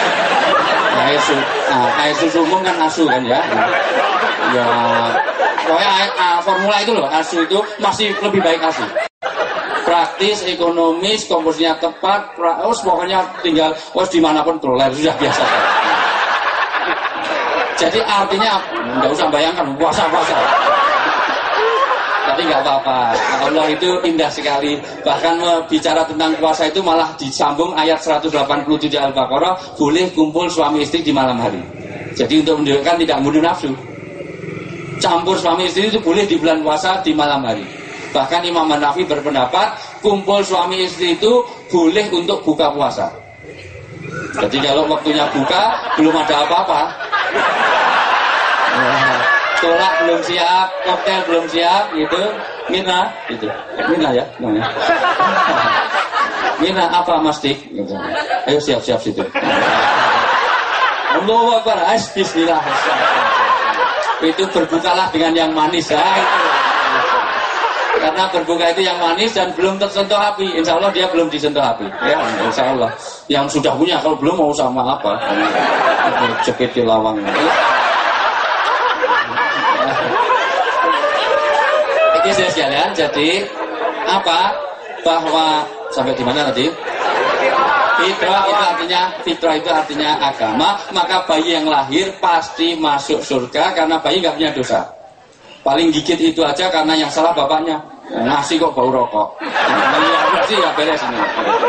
air susu umum kan ASU kan ya. Ya, pokoknya formula itu loh, ASU itu masih lebih baik ASI. Praktis, ekonomis, komposisinya tepat, pokoknya tinggal dimanapun troller sudah biasa. Jadi artinya nggak usah bayangkan puasa. Tapi nggak apa-apa. Allah itu indah sekali. Bahkan bicara tentang puasa itu malah disambung ayat 187 Al-Baqarah, boleh kumpul suami istri di malam hari. Jadi untuk menunjukkan tidak membunuh nafsu. Campur suami istri itu boleh di bulan puasa di malam hari. Bahkan Imam Hanafi berpendapat kumpul suami istri itu boleh untuk buka puasa. Jadi kalau waktunya buka belum ada apa-apa, tolak belum siap, koktail belum siap, gitu, Mirna ya, namanya. Mirna apa Mas Dik? Gitu. Ayo siap situ. Allahu Akbar, bismillah. Itu berbukalah dengan yang manis ya. Karena berbuka itu yang manis dan belum tersentuh api. Insya Allah dia belum disentuh api. Ya, insya Allah. Yang sudah punya kalau belum mau sama apa? Cepet di lawang. Oke, saya sekalian. Jadi apa? Bahwa sampai di mana tadi? Fitrah itu artinya agama. Maka bayi yang lahir pasti masuk surga karena bayi nggak punya dosa. Paling gigit itu aja karena yang salah bapaknya. Nasi kok bau rokok. Nasi ya beres ini.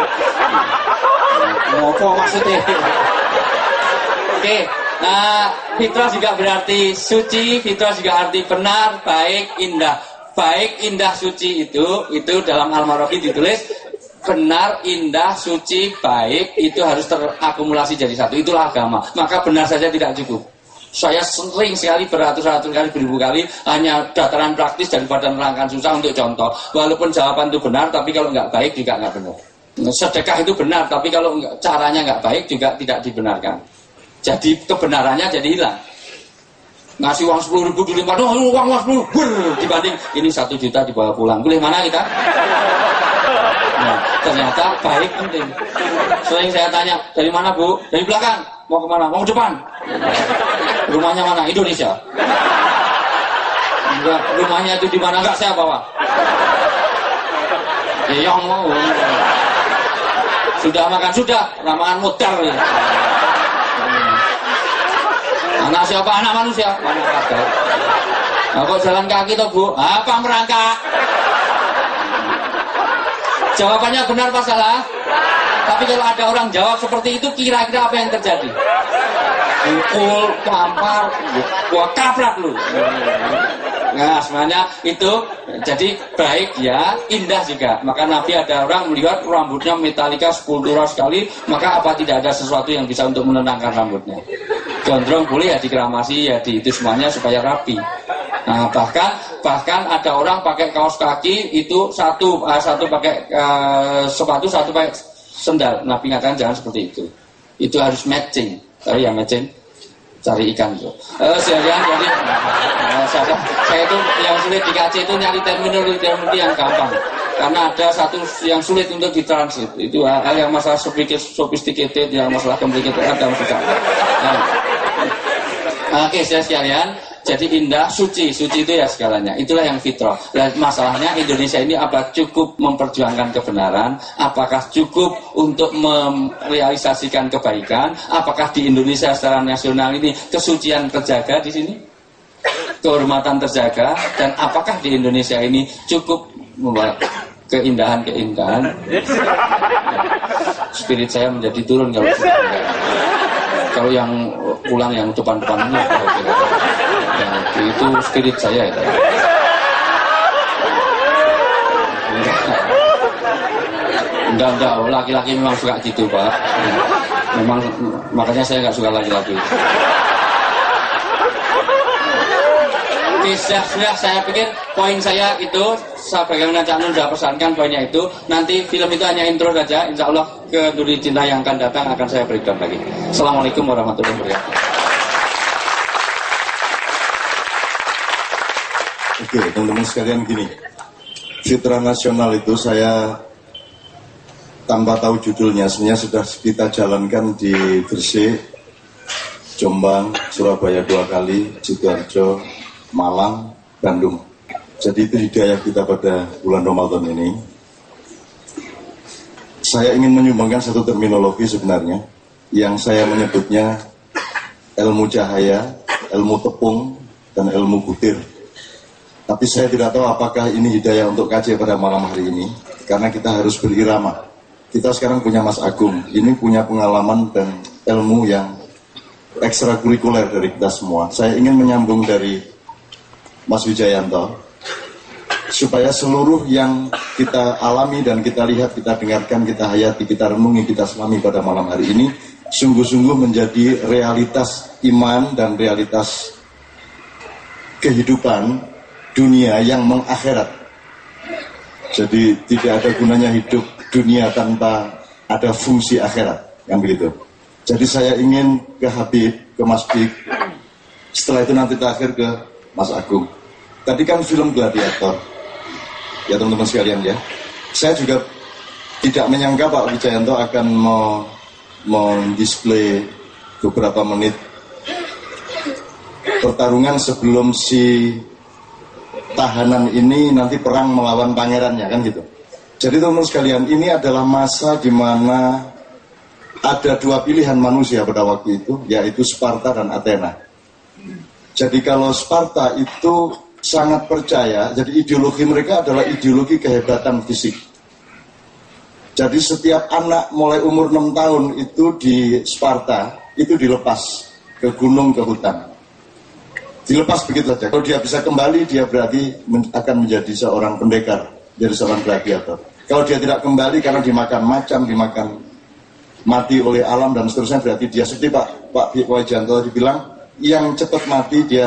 Apa maksudnya? Oke. Nah, fitrah juga berarti suci. Fitrah juga arti benar, baik, indah. Baik, indah, suci itu dalam Al-Marafi ditulis benar, indah, suci, baik itu harus terakumulasi jadi satu. Itulah agama. Maka benar saja tidak cukup. Saya sering sekali beratus-ratus kali, beribu kali hanya dataran praktis daripada nerangkan susah untuk contoh. Walaupun jawaban itu benar, tapi kalau nggak baik juga nggak benar. Sedekah itu benar, tapi kalau caranya nggak baik juga tidak dibenarkan. Jadi kebenarannya jadi hilang. Ngasih uang 10.000 dilimpah, uang 10.000 dibanding ini 1 juta dibawa pulang. Boleh mana kita? Nah, ternyata baik penting. Sering saya tanya, dari mana Bu? Dari belakang. Mau kemana? Mau ke depan. Rumahnya mana? Indonesia. Enggak, rumahnya itu di mana? Enggak, saya bawa. Ya yang mau. Sudah makan? Sudah. Ramangan modal. Ya. Anak siapa? Anak manusia. Anak kadal. Nah, kok jalan kaki toh Bu? Apa merangkak? Jawabannya benar apa salah? Tapi kalau ada orang jawab seperti itu, kira-kira apa yang terjadi? Pukul, tampar, gua kaprak lu. Nah, sebenarnya itu jadi baik ya, indah juga. Maka Nabi ada orang melihat rambutnya metalika, skulptural sekali, maka apa tidak ada sesuatu yang bisa untuk menenangkan rambutnya? Gondrong boleh ya dikeramasi, ya di itu semuanya supaya rapi. Nah, bahkan ada orang pakai kaos kaki itu satu pakai sepatu, satu pakai sendal. Nabi katakan jangan seperti itu. Itu harus matching. Tahu ya matching? Cari ikan tuh. Jadi saya itu yang sulit di KC itu nyari terminologi yang gampang. Karena ada satu yang sulit untuk ditranslate. Itu hal yang masalah sophisticated, yang masalah complicated ada masalah. Oke, saya sekalian. Jadi indah, suci itu ya segalanya. Itulah yang fitrah. Dan masalahnya Indonesia ini apa cukup memperjuangkan kebenaran? Apakah cukup untuk merealisasikan kebaikan? Apakah di Indonesia secara nasional ini kesucian terjaga di sini? Kehormatan terjaga? Dan apakah di Indonesia ini cukup membawa keindahan-keindahan? Spirit saya menjadi turun kalau yang pulang yang depan-depan ini ya, itu spirit saya itu. Enggak, laki-laki memang suka gitu Pak. Memang makanya saya nggak suka laki-laki. Oke, sudah saya pikir poin saya itu bagaimana Cak Nun sudah pesankan poinnya itu. Nanti film itu hanya intro saja. Insya Allah ke Duri Cinta yang akan datang akan saya berikan lagi. Assalamualaikum warahmatullahi wabarakatuh. Oke, teman-teman sekalian gini. Fitrah Nasional itu saya tanpa tahu judulnya sebenarnya sudah kita jalankan di Gresik, Jombang, Surabaya 2 kali, Sidoarjo, Malang, Bandung. Jadi itu hidayah kita pada bulan Ramadan ini. Saya ingin menyumbangkan satu terminologi sebenarnya yang saya menyebutnya ilmu cahaya, ilmu tepung, dan ilmu butir. Tapi saya tidak tahu apakah ini hidayah untuk KC pada malam hari ini, karena kita harus berirama. Kita sekarang punya Mas Agung, ini punya pengalaman dan ilmu yang ekstrakurikuler dari kita semua. Saya ingin menyambung dari Mas Wijayanto, supaya seluruh yang kita alami dan kita lihat, kita dengarkan, kita hayati, kita renungi, kita selami pada malam hari ini sungguh-sungguh menjadi realitas iman dan realitas kehidupan dunia yang mengakhirat. Jadi tidak ada gunanya hidup dunia tanpa ada fungsi akhirat, kan begitu. Jadi saya ingin ke Habib, ke Mas Bik, setelah itu nanti terakhir ke Mas Agung. Tadi kan film Gladiator, ya teman-teman sekalian ya. Saya juga tidak menyangka Pak Wijayanto akan mendisplay beberapa menit pertarungan sebelum si tahanan ini nanti perang melawan pangerannya, kan gitu. Jadi teman-teman sekalian, ini adalah masa di mana ada 2 pilihan manusia pada waktu itu, yaitu Sparta dan Athena. Jadi kalau Sparta itu sangat percaya, jadi ideologi mereka adalah ideologi kehebatan fisik. Jadi setiap anak mulai umur 6 tahun itu di Sparta, itu dilepas ke gunung, ke hutan. Dilepas begitu saja. Kalau dia bisa kembali, dia berarti akan menjadi seorang pendekar, jadi seorang gladiator. Kalau dia tidak kembali karena dimakan macan, dimakan mati oleh alam dan seterusnya, berarti dia seperti Pak Wijayanto dibilang, yang cepat mati dia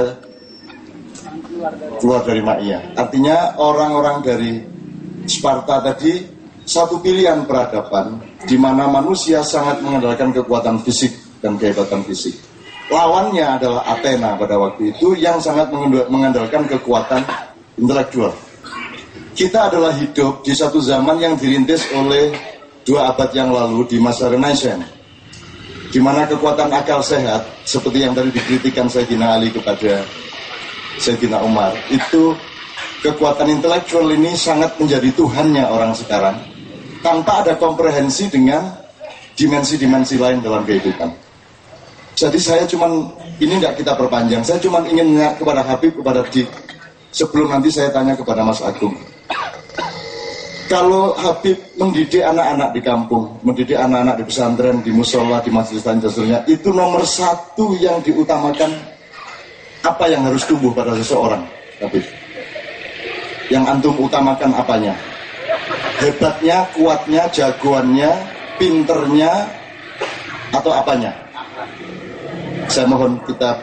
keluar dari Maia. Artinya orang-orang dari Sparta tadi satu pilihan peradaban di mana manusia sangat mengandalkan kekuatan fisik dan kehebatan fisik. Lawannya adalah Athena pada waktu itu yang sangat mengandalkan kekuatan intelektual. Kita adalah hidup di satu zaman yang dirintis oleh 2 abad yang lalu di masa Renaissance, di mana kekuatan akal sehat seperti yang tadi dikritikkan Sayyidina Ali kepada Sayyidina Umar, itu kekuatan intelektual ini sangat menjadi Tuhannya orang sekarang tanpa ada komprehensi dengan dimensi-dimensi lain dalam kehidupan. Jadi saya ini tidak kita perpanjang, saya cuma ingin nanya kepada Habib, kepada Dik, sebelum nanti saya tanya kepada Mas Agung. Kalau Habib mendidik anak-anak di kampung, mendidik anak-anak di pesantren, di musola, di majelis dan seterusnya, itu nomor 1 yang diutamakan apa yang harus tumbuh pada seseorang. Habib? Yang antum utamakan apanya? Hebatnya, kuatnya, jagoannya, pinternya, atau apanya? Saya mohon kita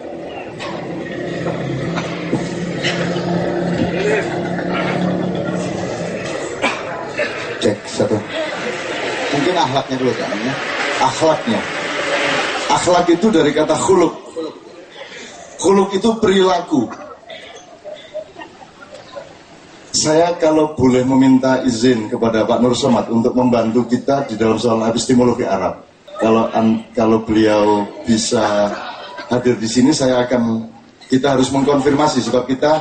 cek satu. Mungkin akhlaknya dulu kan ya. Akhlaknya. Akhlak itu dari kata khuluk. Khuluk itu perilaku. Saya kalau boleh meminta izin kepada Pak Nur Somad untuk membantu kita di dalam soal epistemologi Arab. Kalau beliau bisa hadir di sini, kita harus mengkonfirmasi sebab kita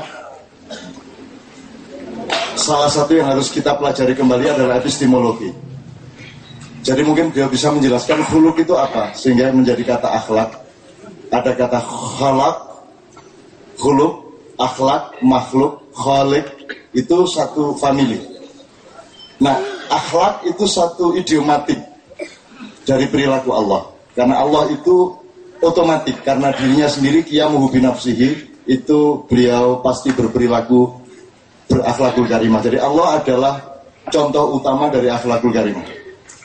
salah satu yang harus kita pelajari kembali adalah epistemologi. Jadi mungkin beliau bisa menjelaskan khuluk itu apa sehingga menjadi kata akhlak. Ada kata khalaq, khuluk, akhlak, makhluk, khalik, itu satu famili. Nah, akhlak itu satu idiomatik dari perilaku Allah. Karena Allah itu otomatis, karena dirinya sendiri qiyamuhu binafsihi, itu beliau pasti berperilaku berakhlakul karimah. Jadi Allah adalah contoh utama dari akhlakul karimah.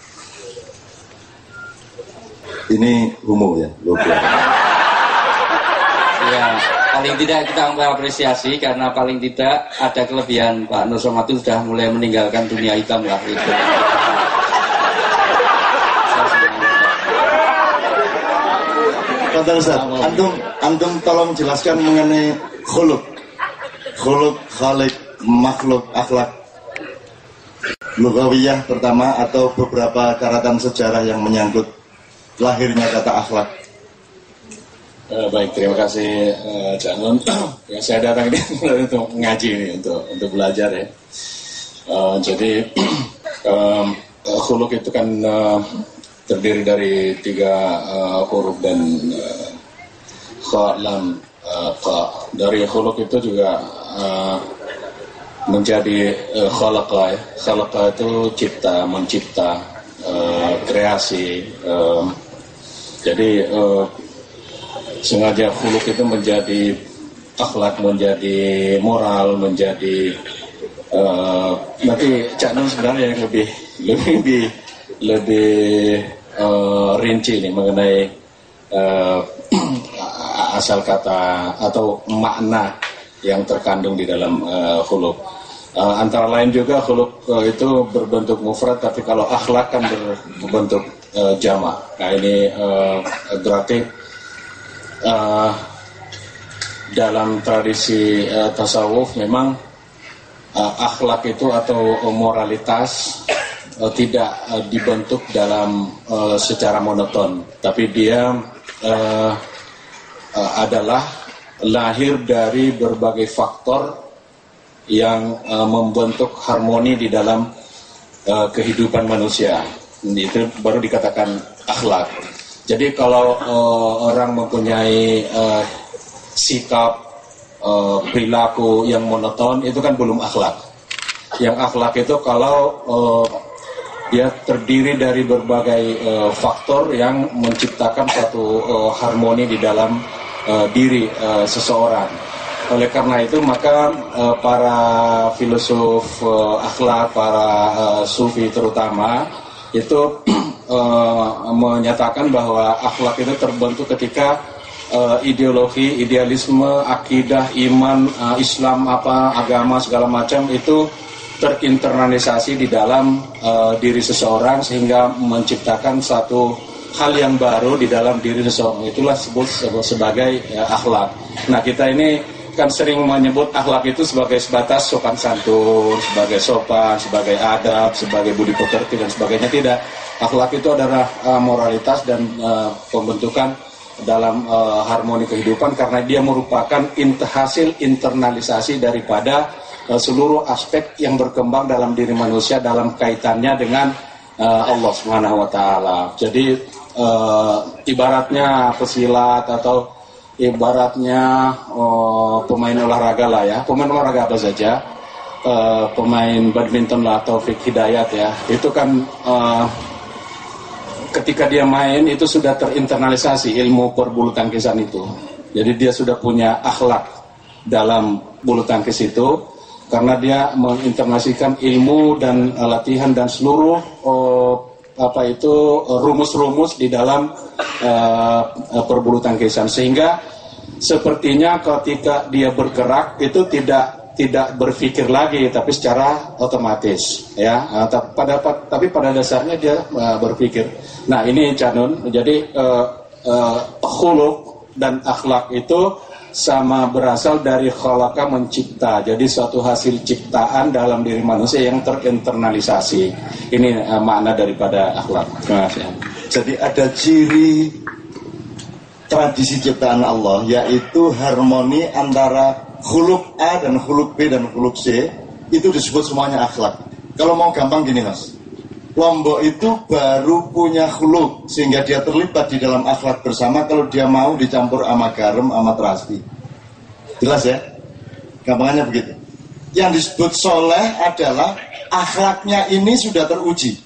Ini umum ya, logo. Ya, paling tidak kita mengapresiasi karena paling tidak ada kelebihan Pak Nur Somad itu sudah mulai meninggalkan dunia hitam lah itu. Pak Ustaz, antum tolong jelaskan mengenai khuluk, khalik, makhluk, akhlak. Lugawiyah pertama atau beberapa karatan sejarah yang menyangkut lahirnya kata akhlak. Baik, terima kasih Cak Nun. Yang saya datang ini untuk ngaji ini, untuk belajar ya. Jadi khuluk itu kan terdiri dari 3 huruf dan kha, lam, qa. Dari khuluk itu juga menjadi khalaqa ya. Khalaqa itu cipta, mencipta, kreasi. Jadi sengaja khuluk itu menjadi akhlak, menjadi moral, menjadi nanti Cak Nun sebenarnya yang lebih rinci nih mengenai asal kata atau makna yang terkandung di dalam khuluk. Antara lain juga khuluk itu berbentuk mufrad, tapi kalau akhlak kan berbentuk jamak. Nah ini berarti dalam tradisi tasawuf memang akhlak itu atau moralitas tidak dibentuk dalam secara monoton, tapi dia adalah lahir dari berbagai faktor yang membentuk harmoni di dalam kehidupan manusia. Itu baru dikatakan akhlak. Jadi kalau orang mempunyai sikap perilaku yang monoton, itu kan belum akhlak. Yang akhlak itu kalau dia terdiri dari berbagai faktor yang menciptakan suatu harmoni di dalam diri seseorang. Oleh karena itu maka para filosof akhlak, para sufi terutama itu menyatakan bahwa akhlak itu terbentuk ketika ideologi, idealisme, akidah, iman, Islam, agama segala macam itu terinternalisasi di dalam diri seseorang sehingga menciptakan satu hal yang baru di dalam diri seseorang. Itulah disebut sebagai akhlak. Nah, kita ini kan sering menyebut akhlak itu sebagai sebatas sopan santun, sebagai sopan, sebagai adab, sebagai budi pekerti dan sebagainya. Tidak. Akhlak itu adalah moralitas dan pembentukan dalam harmoni kehidupan karena dia merupakan hasil internalisasi daripada seluruh aspek yang berkembang dalam diri manusia dalam kaitannya dengan Allah Subhanahu wa taala. Jadi ibaratnya pesilat atau ibaratnya pemain olahraga lah ya, pemain olahraga apa saja, pemain badminton lah atau Taufik Hidayat ya, itu kan ketika dia main itu sudah terinternalisasi ilmu perbulu tangkisan itu, jadi dia sudah punya akhlak dalam bulu tangkis itu, karena dia mengintegrasikan ilmu dan latihan dan seluruh rumus-rumus di dalam perbulu tangkisan, sehingga sepertinya ketika dia bergerak itu tidak berpikir lagi, tapi secara otomatis, ya. Tapi pada dasarnya dia berpikir. Nah, ini Canun. Jadi khuluq dan akhlak itu sama berasal dari khalaqa, mencipta. Jadi suatu hasil ciptaan dalam diri manusia yang terinternalisasi. Ini makna daripada akhlak. Terima kasih. Jadi ada ciri tradisi ciptaan Allah, yaitu harmoni antara khuluq A dan khuluq B dan khuluq C. Itu disebut semuanya akhlak. Kalau mau gampang gini, Mas, Lombok itu baru punya khuluq sehingga dia terlibat di dalam akhlak bersama kalau dia mau dicampur sama garam sama terasi. Jelas ya? Gampangannya begitu. Yang disebut soleh adalah akhlaknya ini sudah teruji.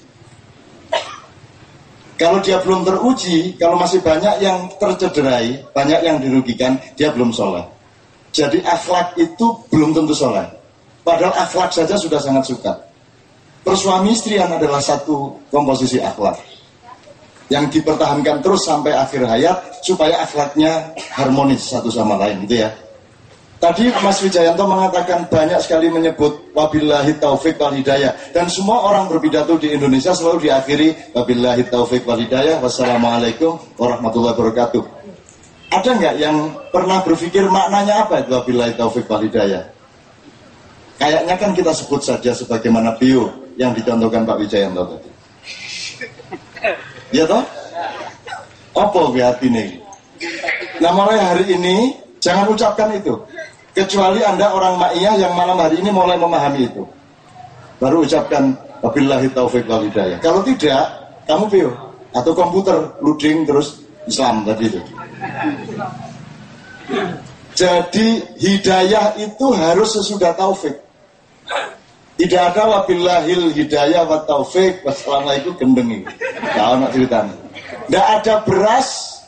Kalau dia belum teruji, kalau masih banyak yang tercederai, banyak yang dirugikan, dia belum soleh. Jadi akhlak itu belum tentu soleh. Padahal akhlak saja sudah sangat suka. Persuami istrian adalah satu komposisi akhlak yang dipertahankan terus sampai akhir hayat supaya akhlaknya harmonis satu sama lain, gitu ya. Tadi Mas Wijayanto mengatakan banyak sekali menyebut wabillahi taufik wal hidayah, dan semua orang berpidato di Indonesia selalu diakhiri wabillahi taufik wal hidayah, wassalamualaikum warahmatullahi wabarakatuh. Ada nggak yang pernah berpikir maknanya apa itu wabillahi taufik wal hidayah? Kayaknya kan kita sebut saja sebagaimana bio yang dicontohkan Pak Wijayanto tadi. Ya toh? Apa hati ini? Nah, mulai hari ini jangan ucapkan itu, kecuali Anda orang Ma'iyah yang malam hari ini mulai memahami itu. Baru ucapkan wabillahi taufiq wal hidayah. Kalau tidak, kamu bio atau komputer loading terus Islam tadi itu. Jadi hidayah itu harus sesudah taufik. Tidak ada wabillahil hidayah wa taufik wassalamualaikum gendeng. Tahu nak ceritanya? Tidak ada beras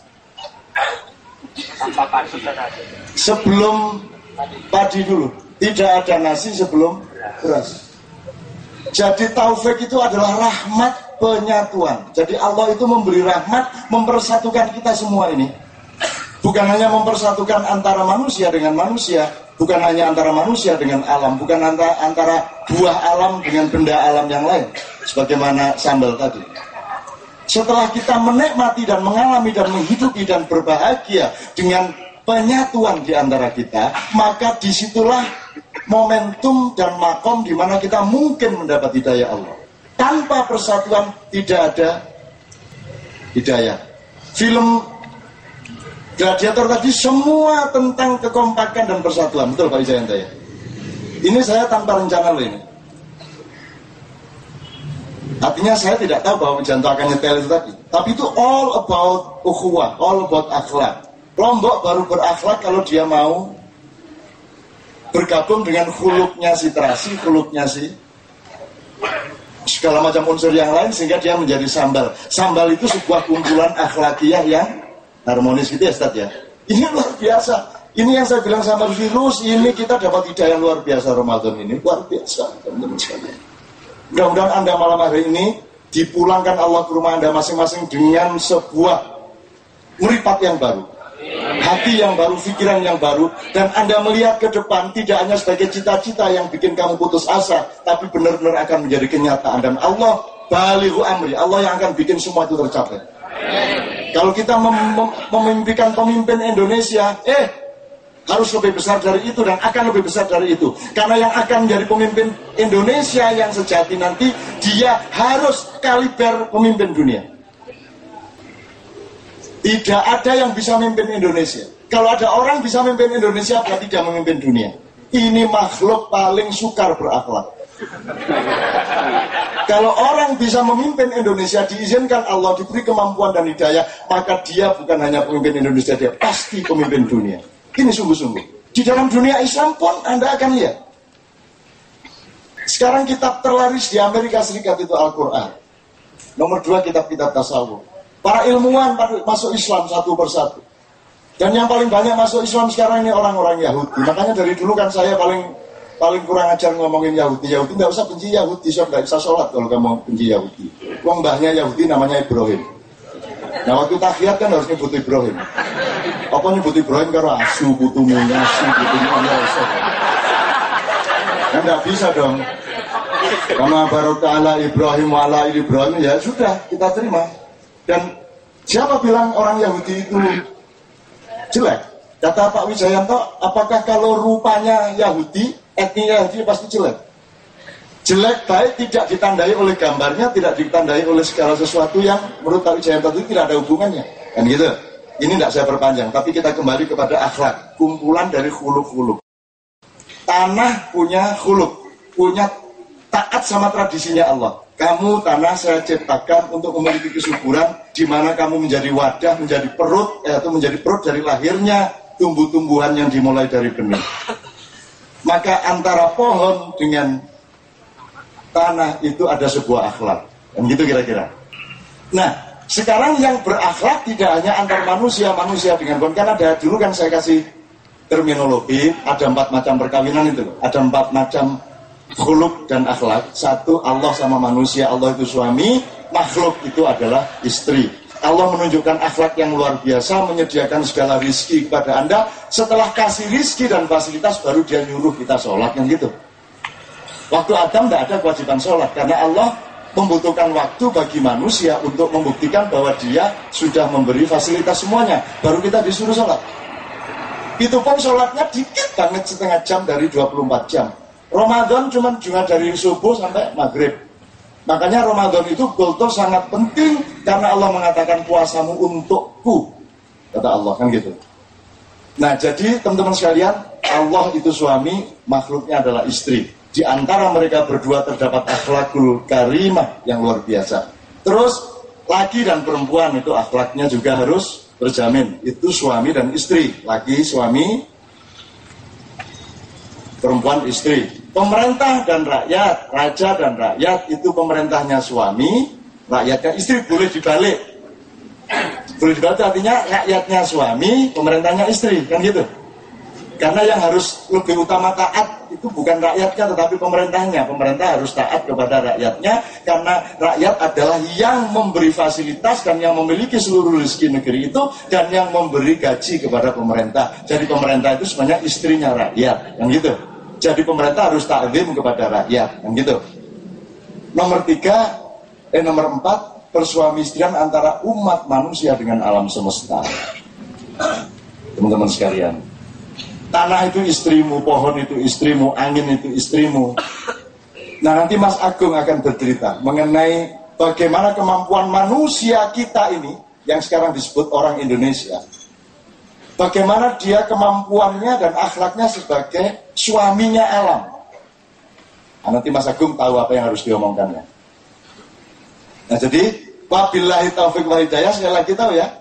sebelum padi dulu. Tidak ada nasi sebelum beras. Jadi taufik itu adalah rahmat penyatuan. Jadi Allah itu memberi rahmat, mempersatukan kita semua ini. Bukan hanya mempersatukan antara manusia dengan manusia, bukan hanya antara manusia dengan alam, bukan antara buah alam dengan benda alam yang lain, sebagaimana sambal tadi. Setelah kita menikmati dan mengalami dan menghidupi dan berbahagia dengan penyatuan di antara kita, maka disitulah momentum dan makom di mana kita mungkin mendapat hidayah Allah. Tanpa persatuan tidak ada hidayah. Film Gladiator tadi semua tentang kekompakan dan persatuan, betul Pak Wijayanto ya? Ini saya tanpa rencana loh ini. Artinya saya tidak tahu bahwa Wijayanto akan nyetel itu tadi. Tapi itu all about ukhuwah, all about akhlak. Lombok baru berakhlak kalau dia mau bergabung dengan khuluknya si terasi, khuluknya si segala macam unsur yang lain, sehingga dia menjadi sambal. Sambal itu sebuah kumpulan akhlakiyah yang harmonis gitu ya Ustaz ya. Ini luar biasa. Ini yang saya bilang sama virus, ini kita dapat hidayah luar biasa Ramadan ini. Luar biasa teman-teman sekalian. Mudah-mudahan Anda malam hari ini dipulangkan Allah ke rumah Anda masing-masing dengan sebuah meripat yang baru, hati yang baru, pikiran yang baru, dan Anda melihat ke depan tidak hanya sebagai cita-cita yang bikin kamu putus asa, tapi benar-benar akan menjadi kenyataan. Dan Allah balighu amri, Allah yang akan bikin semua itu tercapai. Kalau kita memimpikan pemimpin Indonesia, harus lebih besar dari itu dan akan lebih besar dari itu. Karena yang akan menjadi pemimpin Indonesia yang sejati nanti, dia harus kaliber pemimpin dunia. Tidak ada yang bisa memimpin Indonesia. Kalau ada orang bisa memimpin Indonesia, berarti dia memimpin dunia. Ini makhluk paling sukar berakhlak. Kalau orang bisa memimpin Indonesia, diizinkan Allah, diberi kemampuan dan hidayah, maka dia bukan hanya pemimpin Indonesia, dia pasti pemimpin dunia. Ini sungguh-sungguh. Di dalam dunia Islam pun Anda akan lihat. Sekarang kitab terlaris di Amerika Serikat itu Al-Quran. Nomor 2 kitab-kitab tasawuf. Para ilmuwan masuk Islam satu persatu. Dan yang paling banyak masuk Islam sekarang ini orang-orang Yahudi. Makanya dari dulu kan saya paling kurang ajar ngomongin Yahudi. Yahudi nggak usah benci Yahudi, so nggak bisa sholat kalau kamu benci Yahudi. Wong mbahnya Yahudi namanya Ibrahim. Nah waktu tahiyat kan harus nyebut Ibrahim. Apa nyebut Ibrahim karo asu putumu asu putumu kan nggak bisa dong. Kama baraka ala Ibrahim wa ala Ibrahim, ya sudah kita terima. Dan siapa bilang orang Yahudi itu jelek? Kata Pak Wijayanto, apakah kalau rupanya Yahudi, etninya Yahudi pasti jelek? Jelek baik tidak ditandai oleh gambarnya, tidak ditandai oleh segala sesuatu yang menurut Pak Wijayanto itu tidak ada hubungannya. Kan gitu. Ini tidak saya perpanjang, tapi kita kembali kepada akhlak, kumpulan dari khuluk-khuluk. Tanah punya khuluk, punya taat sama tradisinya Allah. Kamu tanah saya ciptakan untuk memiliki kesuburan, di mana kamu menjadi wadah, menjadi perut, atau menjadi perut dari lahirnya tumbuh-tumbuhan yang dimulai dari benih. Maka antara pohon dengan tanah itu ada sebuah akhlak, dan gitu kira-kira. Nah, sekarang yang berakhlak tidak hanya antar manusia dengan pohon, kan ada dulu kan saya kasih terminologi, ada 4 macam perkawinan itu, ada 4 macam khuluk dan akhlak. Satu, Allah sama manusia, Allah itu suami, makhluk itu adalah istri. Allah menunjukkan akhlak yang luar biasa, menyediakan segala rizki kepada Anda. Setelah kasih rizki dan fasilitas, baru dia nyuruh kita sholat, yang gitu. Waktu Adam tidak ada kewajiban sholat, karena Allah membutuhkan waktu bagi manusia untuk membuktikan bahwa dia sudah memberi fasilitas semuanya, baru kita disuruh sholat. Itu pun sholatnya dikit banget, setengah jam dari 24 jam. Ramadan cuma dari subuh sampai maghrib. Makanya Ramadan itu betul sangat penting, karena Allah mengatakan puasamu untukku, kata Allah, kan gitu. Nah jadi teman-teman sekalian, Allah itu suami, makhluknya adalah istri. Di antara mereka berdua terdapat akhlakul karimah yang luar biasa. Terus laki dan perempuan itu akhlaknya juga harus terjamin. Itu suami dan istri, laki suami, perempuan istri. Pemerintah dan rakyat, raja dan rakyat, itu pemerintahnya suami, rakyatnya istri. Boleh dibalik. Boleh dibalik artinya rakyatnya suami, pemerintahnya istri, kan gitu. Karena yang harus lebih utama taat itu bukan rakyatnya tetapi pemerintahnya. Pemerintah harus taat kepada rakyatnya, karena rakyat adalah yang memberi fasilitas dan yang memiliki seluruh rezeki negeri itu, dan yang memberi gaji kepada pemerintah. Jadi pemerintah itu sebenarnya istrinya rakyat, kan gitu. Jadi pemerintah harus takzim kepada rakyat, kan gitu. Nomor 4, persuami istrian antara umat manusia dengan alam semesta. Teman-teman sekalian, tanah itu istrimu, pohon itu istrimu, angin itu istrimu. Nah nanti Mas Agung akan bercerita mengenai bagaimana kemampuan manusia kita ini, yang sekarang disebut orang Indonesia, bagaimana dia kemampuannya dan akhlaknya sebagai suaminya alam. Nah, nanti Mas Agung tahu apa yang harus diomongkannya. Nah jadi wabillahi taufiq wal hidayah, sekali lagi tahu ya.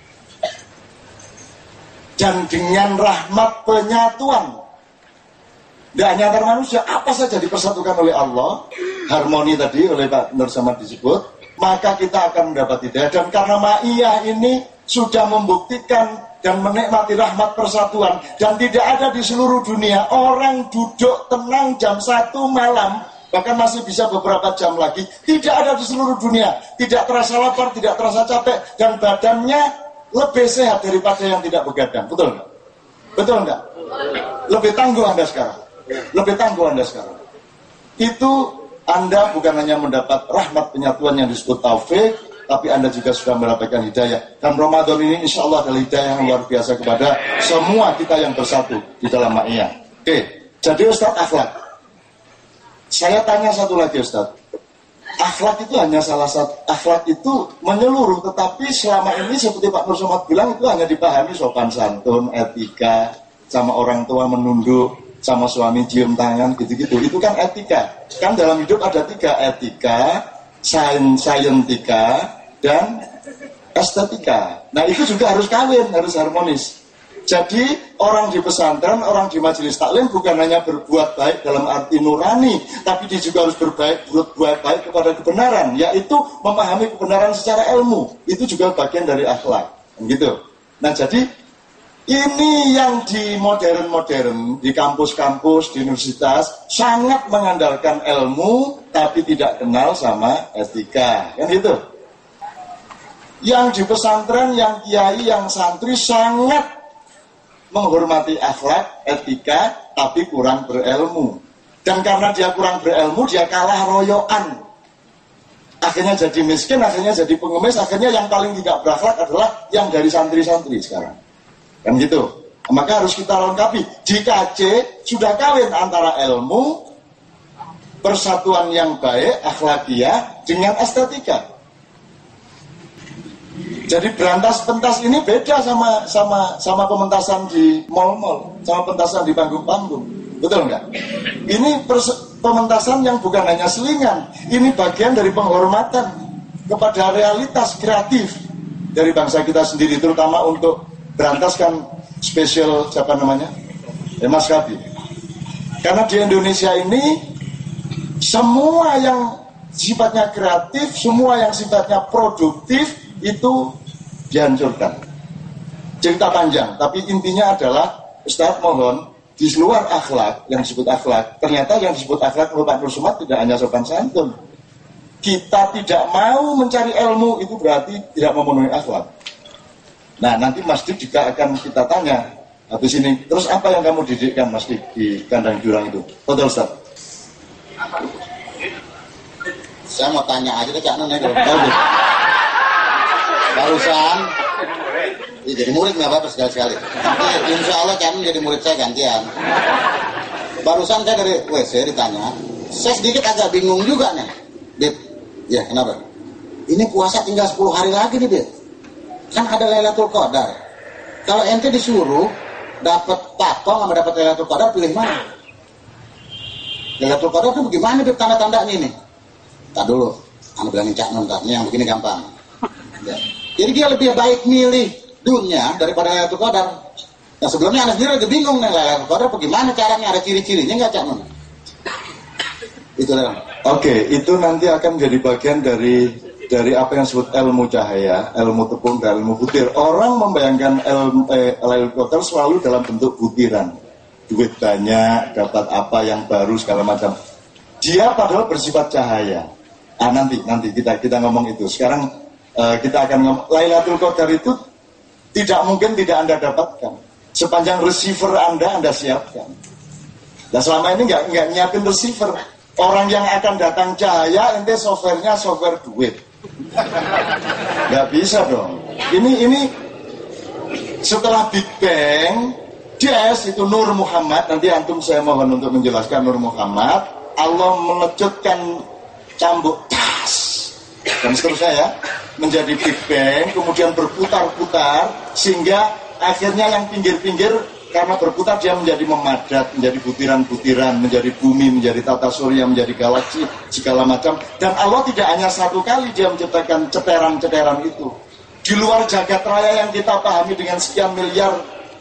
Dan dengan rahmat penyatuan, tidak hanya antar manusia, apa saja dipersatukan oleh Allah, harmoni tadi oleh Pak Nur Samad disebut, maka kita akan mendapat hidayah. Dan karena ma'iyah ini sudah membuktikan dan menikmati rahmat persatuan, dan tidak ada di seluruh dunia orang duduk tenang jam 1 malam, bahkan masih bisa beberapa jam lagi, tidak ada di seluruh dunia, tidak terasa lapar, tidak terasa capek, dan badannya lebih sehat daripada yang tidak begadang. Betul nggak? Betul nggak? Lebih tangguh Anda sekarang. Lebih tangguh Anda sekarang. Itu Anda bukan hanya mendapat rahmat penyatuan yang disebut taufik, tapi Anda juga sudah mendapatkan hidayah. Dan Ramadan ini insya Allah adalah hidayah yang luar biasa kepada semua kita yang bersatu di dalam ma'iyah. Oke, jadi Ustadz akhlak. Saya tanya satu lagi Ustadz. Akhlak itu hanya salah satu, akhlak itu menyeluruh, tetapi selama ini seperti Pak Nur Somad bilang itu hanya dipahami sopan santun, etika, sama orang tua menunduk, sama suami cium tangan, gitu-gitu. Itu kan etika. Kan dalam hidup ada 3, etika, saintika, dan estetika. Nah itu juga harus kawin, harus harmonis. Jadi orang di pesantren, orang di majelis taklim bukan hanya berbuat baik dalam arti nurani, tapi dia juga harus berbuat baik kepada kebenaran, yaitu memahami kebenaran secara ilmu. Itu juga bagian dari akhlak, gitu. Nah jadi Ini yang di modern-modern, di kampus-kampus, di universitas, sangat mengandalkan ilmu, tapi tidak kenal sama etika. Kan gitu. Yang di pesantren, yang kiai, yang santri sangat menghormati akhlak, etika, tapi kurang berilmu. Dan karena dia kurang berilmu, dia kalah royoan. Akhirnya jadi miskin, akhirnya jadi pengemis, akhirnya yang paling tidak berakhlak adalah yang dari santri-santri sekarang. Kan gitu. Maka harus kita lengkapi. Jika C sudah kawin antara ilmu, persatuan yang baik, akhlakiyah dengan estetika. Jadi berantas pentas ini beda sama pementasan di mall-mall, sama pementasan di panggung-panggung. Betul nggak? Ini pementasan yang bukan hanya selingan. Ini bagian dari penghormatan kepada realitas kreatif dari bangsa kita sendiri, terutama untuk berantas kan spesial siapa namanya? Mas Kabi. Karena di Indonesia ini semua yang sifatnya kreatif, semua yang sifatnya produktif itu dihancurkan. Cerita panjang, tapi intinya adalah Ustadz mohon di luar akhlak yang disebut akhlak, ternyata yang disebut akhlak menurut Pak Nur Somad tidak hanya sopan santun. Kita tidak mau mencari ilmu itu berarti tidak memenuhi akhlak. Nah, nanti Mas Dik juga akan kita tanya habis ini, terus apa yang kamu didikkan Mas Dik di kandang jurang itu? Betul Ustaz? Saya mau tanya aja ke Cak Nun ya. Barusan ya, jadi murid nggak apa-apa sekali-sekali. Insya Allah Cak Nun jadi murid saya gantian. Barusan saya dari WC ditanya, saya sedikit agak bingung juga nih. Dit, ya kenapa? Ini puasa tinggal 10 hari lagi nih Dit. Kan ada Lailatul Qadar. Kalau ente disuruh dapat tato sama dapat Lailatul Qadar, pilih mana? Lailatul Qadar itu bagaimana tuh tanda-tandanya ini? Tak dulu, anda bilangin Cak Nun, ini yang begini gampang. Ya. Jadi dia lebih baik milih dunia daripada Lailatul Qadar. Nah sebelumnya anda sendiri udah bingung nih Lailatul Qadar bagaimana caranya, ada ciri-cirinya nggak Cak Nun? Itu lah. Oke, itu nanti akan menjadi bagian dari apa yang disebut ilmu cahaya, ilmu tepung, dan ilmu butir. Orang membayangkan Lailatul Qadar selalu dalam bentuk butiran. Duit banyak, dapat apa yang baru, segala macam. Dia padahal bersifat cahaya. Nanti kita ngomong itu. Sekarang kita akan ngomong, Lailatul Qadar itu tidak mungkin tidak Anda dapatkan. Sepanjang receiver Anda siapkan. Nah selama ini nggak nyiapin receiver. Orang yang akan datang cahaya, ente softwarenya software duit. Nggak bisa dong. Ini setelah Big Bang, Des itu Nur Muhammad. Nanti antum saya mohon untuk menjelaskan Nur Muhammad. Allah melecutkan cambuk tas dan seterusnya ya, menjadi Big Bang, kemudian berputar-putar sehingga akhirnya yang pinggir-pinggir karena berputar dia menjadi memadat, menjadi butiran-butiran, menjadi bumi, menjadi tata surya, menjadi galaksi, segala macam. Dan Allah tidak hanya satu kali dia menciptakan ceteran-ceteran itu. Di luar jagat raya yang kita pahami dengan sekian miliar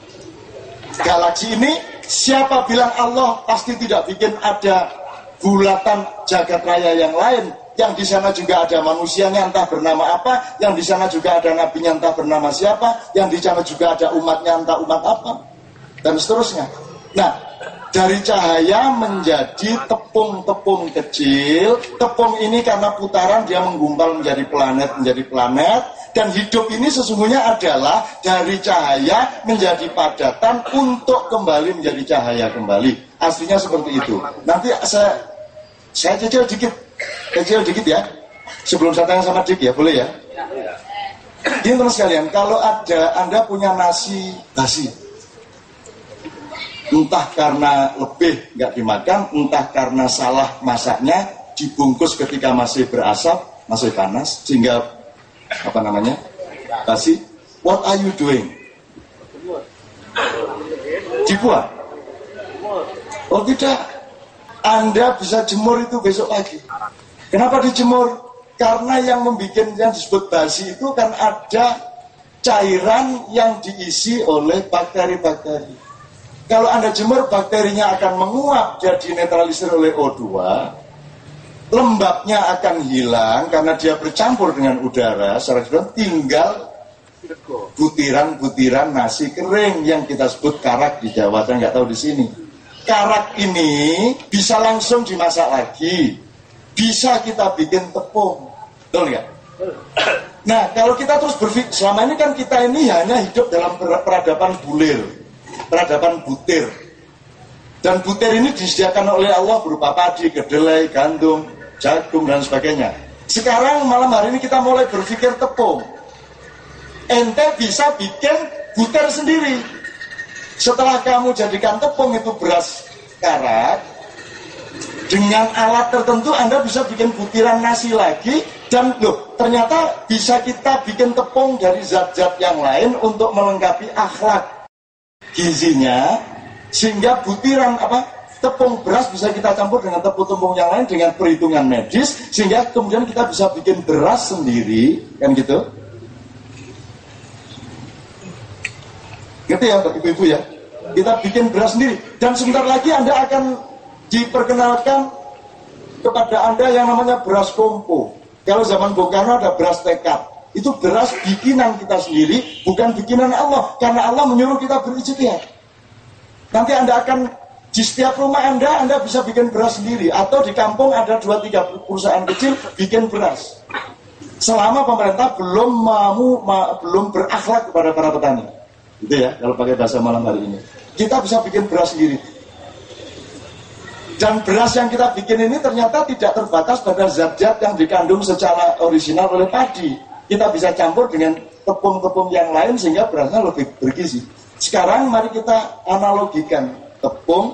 galaksi ini, siapa bilang Allah pasti tidak bikin ada bulatan jagat raya yang lain? Yang di sana juga ada manusianya entah bernama apa, yang di sana juga ada nabinya entah bernama siapa, yang di sana juga ada umatnya entah umat apa, dan seterusnya. Nah, dari cahaya menjadi tepung-tepung kecil. Tepung ini karena putaran dia menggumpal menjadi planet, dan hidup ini sesungguhnya adalah dari cahaya menjadi padatan untuk kembali menjadi cahaya kembali. Aslinya seperti itu. Nanti saya kecil dikit ya. Sebelum saya tanya sama Dik ya, boleh ya? Ini teman sekalian, kalau ada Anda punya nasi basi, entah karena lebih nggak dimakan, entah karena salah masaknya, dibungkus ketika masih berasap, masih panas, sehingga basi. What are you doing? Dibuang? Oh tidak, Anda bisa jemur itu besok pagi. Kenapa dijemur? Karena yang membuat yang disebut basi itu kan ada cairan yang diisi oleh bakteri-bakteri. Kalau Anda jemur, bakterinya akan menguap, dia dinetralisir oleh O2, lembabnya akan hilang karena dia bercampur dengan udara, secara tinggal butiran-butiran nasi kering yang kita sebut karak di Jawa. Saya nggak tahu di sini. Karak ini bisa langsung dimasak lagi, bisa kita bikin tepung, betul nggak? Nah, kalau kita terus berpikir, selama ini kan kita ini hanya hidup dalam peradaban bulir, peradaban butir. Dan butir ini disediakan oleh Allah berupa padi, kedelai, gandum, jagung, dan sebagainya. Sekarang malam hari ini kita mulai berpikir tepung. Ente bisa bikin butir sendiri. Setelah kamu jadikan tepung itu beras karak, dengan alat tertentu Anda bisa bikin butiran nasi lagi. Dan loh, ternyata bisa kita bikin tepung dari zat-zat yang lain untuk melengkapi akhlak gizinya, sehingga butiran tepung beras bisa kita campur dengan tepung-tepung yang lain dengan perhitungan medis, sehingga kemudian kita bisa bikin beras sendiri, kan gitu. Ngerti ya ibu-ibu ya? Kita bikin beras sendiri. Dan sebentar lagi Anda akan diperkenalkan kepada Anda yang namanya beras kompo. Kalau zaman Bung Karno ada beras tekad. Itu beras bikinan kita sendiri, bukan bikinan Allah. Karena Allah menyuruh kita berijtihad. Nanti Anda akan, di setiap rumah Anda bisa bikin beras sendiri. Atau di kampung ada 2-3 perusahaan kecil bikin beras. Selama pemerintah belum berakhlak kepada para petani. Gitu ya, kalau pakai bahasa malam hari ini. Kita bisa bikin beras sendiri. Dan beras yang kita bikin ini ternyata tidak terbatas pada zat-zat yang dikandung secara orisinal oleh padi. Kita bisa campur dengan tepung-tepung yang lain sehingga berasnya lebih bergizi. Sekarang mari kita analogikan tepung,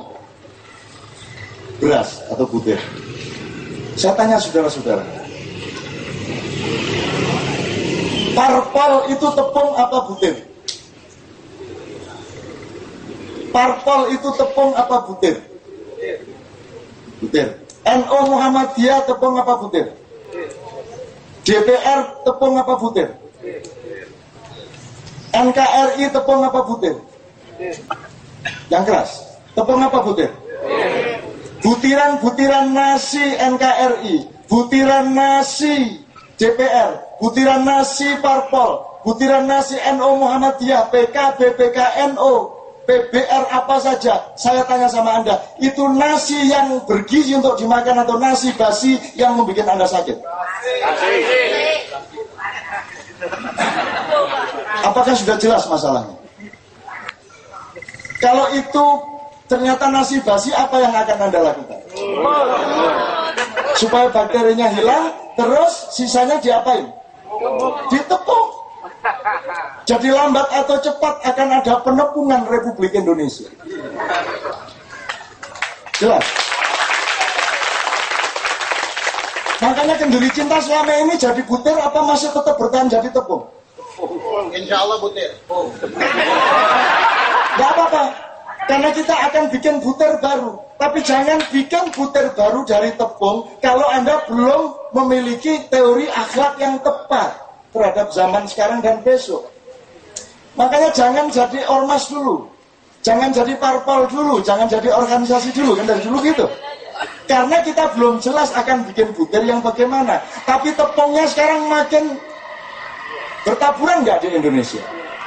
beras atau butir. Saya tanya saudara-saudara, parpol itu tepung apa butir? Parpol itu tepung apa butir? Butir. NU Muhammadiyah tepung apa butir? DPR tepung apa butir? NKRI tepung apa butir? Yang keras. Tepung apa butir? Butiran-butiran nasi NKRI, butiran nasi DPR, butiran nasi Parpol, butiran nasi NU Muhammadiyah, PKB, PKNO, PBR apa saja, saya tanya sama Anda, itu nasi yang bergizi untuk dimakan atau nasi basi yang membuat Anda sakit? Apakah sudah jelas masalahnya? Kalau itu ternyata nasi basi, apa yang akan Anda lakukan? Supaya bakterinya hilang, terus sisanya diapain? Ditepung. Jadi lambat atau cepat akan ada penepungan Republik Indonesia. Jelas. Makanya kenduri cinta selama ini jadi butir apa masih tetap bertahan jadi tepung? Insya Allah butir. Gak apa-apa. Karena kita akan bikin butir baru. Tapi jangan bikin butir baru dari tepung kalau Anda belum memiliki teori akhlak yang tepat terhadap zaman sekarang dan besok. Makanya jangan jadi ormas dulu, jangan jadi parpol dulu, jangan jadi organisasi dulu, kan dari dulu gitu. Karena kita belum jelas akan bikin butir yang bagaimana. Tapi tepungnya sekarang makin bertaburan nggak di Indonesia?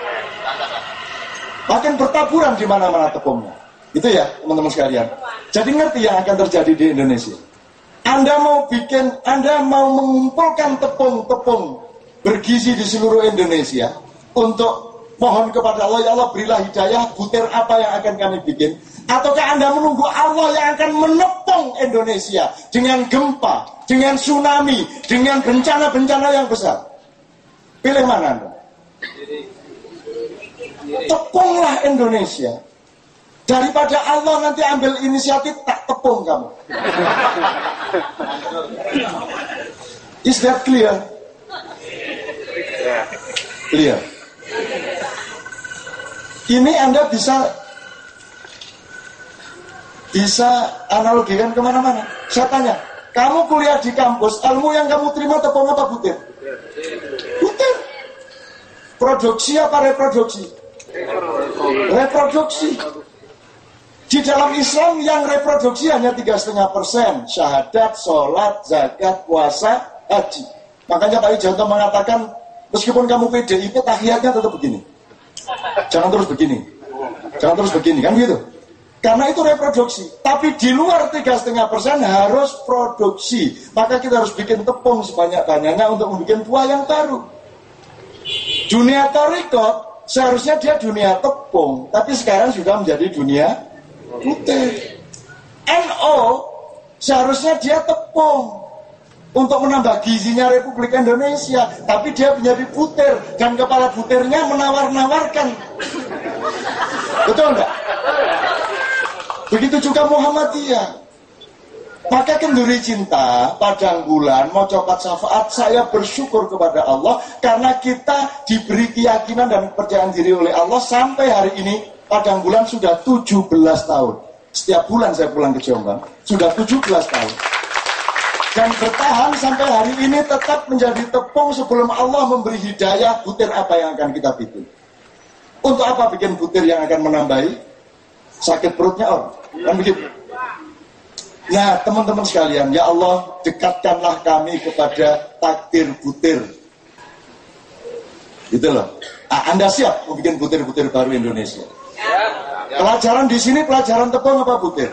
Makin bertaburan di mana-mana tepungnya. Itu ya teman-teman sekalian. Jadi ngerti yang akan terjadi di Indonesia. Anda mau mengumpulkan tepung-tepung bergizi di seluruh Indonesia untuk mohon kepada Allah, ya Allah berilah hidayah, butir apa yang akan kami bikin. Ataukah Anda menunggu Allah yang akan menepung Indonesia dengan gempa, dengan tsunami, dengan bencana-bencana yang besar? Pilih mana Anda? Tepunglah Indonesia. Daripada Allah nanti ambil inisiatif tak tepung kamu. Is that clear? Clear. Ini Anda bisa analogikan kemana-mana. Saya tanya, kamu kuliah di kampus, ilmu yang kamu terima tepung apa butir? Butir. Produksi apa reproduksi? Reproduksi. Di dalam Islam yang reproduksi hanya 3,5%. Syahadat, sholat, zakat, puasa, haji. Makanya Pak Wijanto mengatakan Meskipun kamu PDIP, tahiyatnya tetap begini. Jangan terus begini. Jangan terus begini, kan gitu. Karena itu reproduksi. Tapi di luar 3,5% harus produksi. Maka kita harus bikin tepung sebanyak-banyaknya untuk membuat buah yang baru. Dunia tarikot, seharusnya dia dunia tepung. Tapi sekarang sudah menjadi dunia putih. NO, seharusnya dia tepung untuk menambah gizinya Republik Indonesia, tapi dia menjadi butir dan kepala butirnya menawar-nawarkan. Betul enggak? Begitu juga Muhammadiyah. Maka kenduri cinta, padang bulan, mau copat syafaat, saya bersyukur kepada Allah karena kita diberi keyakinan dan kepercayaan diri oleh Allah sampai hari ini. Padang bulan sudah 17 tahun. Setiap bulan saya pulang ke Jombang, sudah 17 tahun. Dan bertahan sampai hari ini tetap menjadi tepung sebelum Allah memberi hidayah butir apa yang akan kita bikin. Untuk apa bikin butir yang akan menambahi sakit perutnya orang? Kan begitu. Nah teman-teman sekalian, ya Allah dekatkanlah kami kepada takdir butir. Gitu loh. Anda siap membuat butir-butir baru Indonesia? Pelajaran di sini pelajaran tepung apa butir?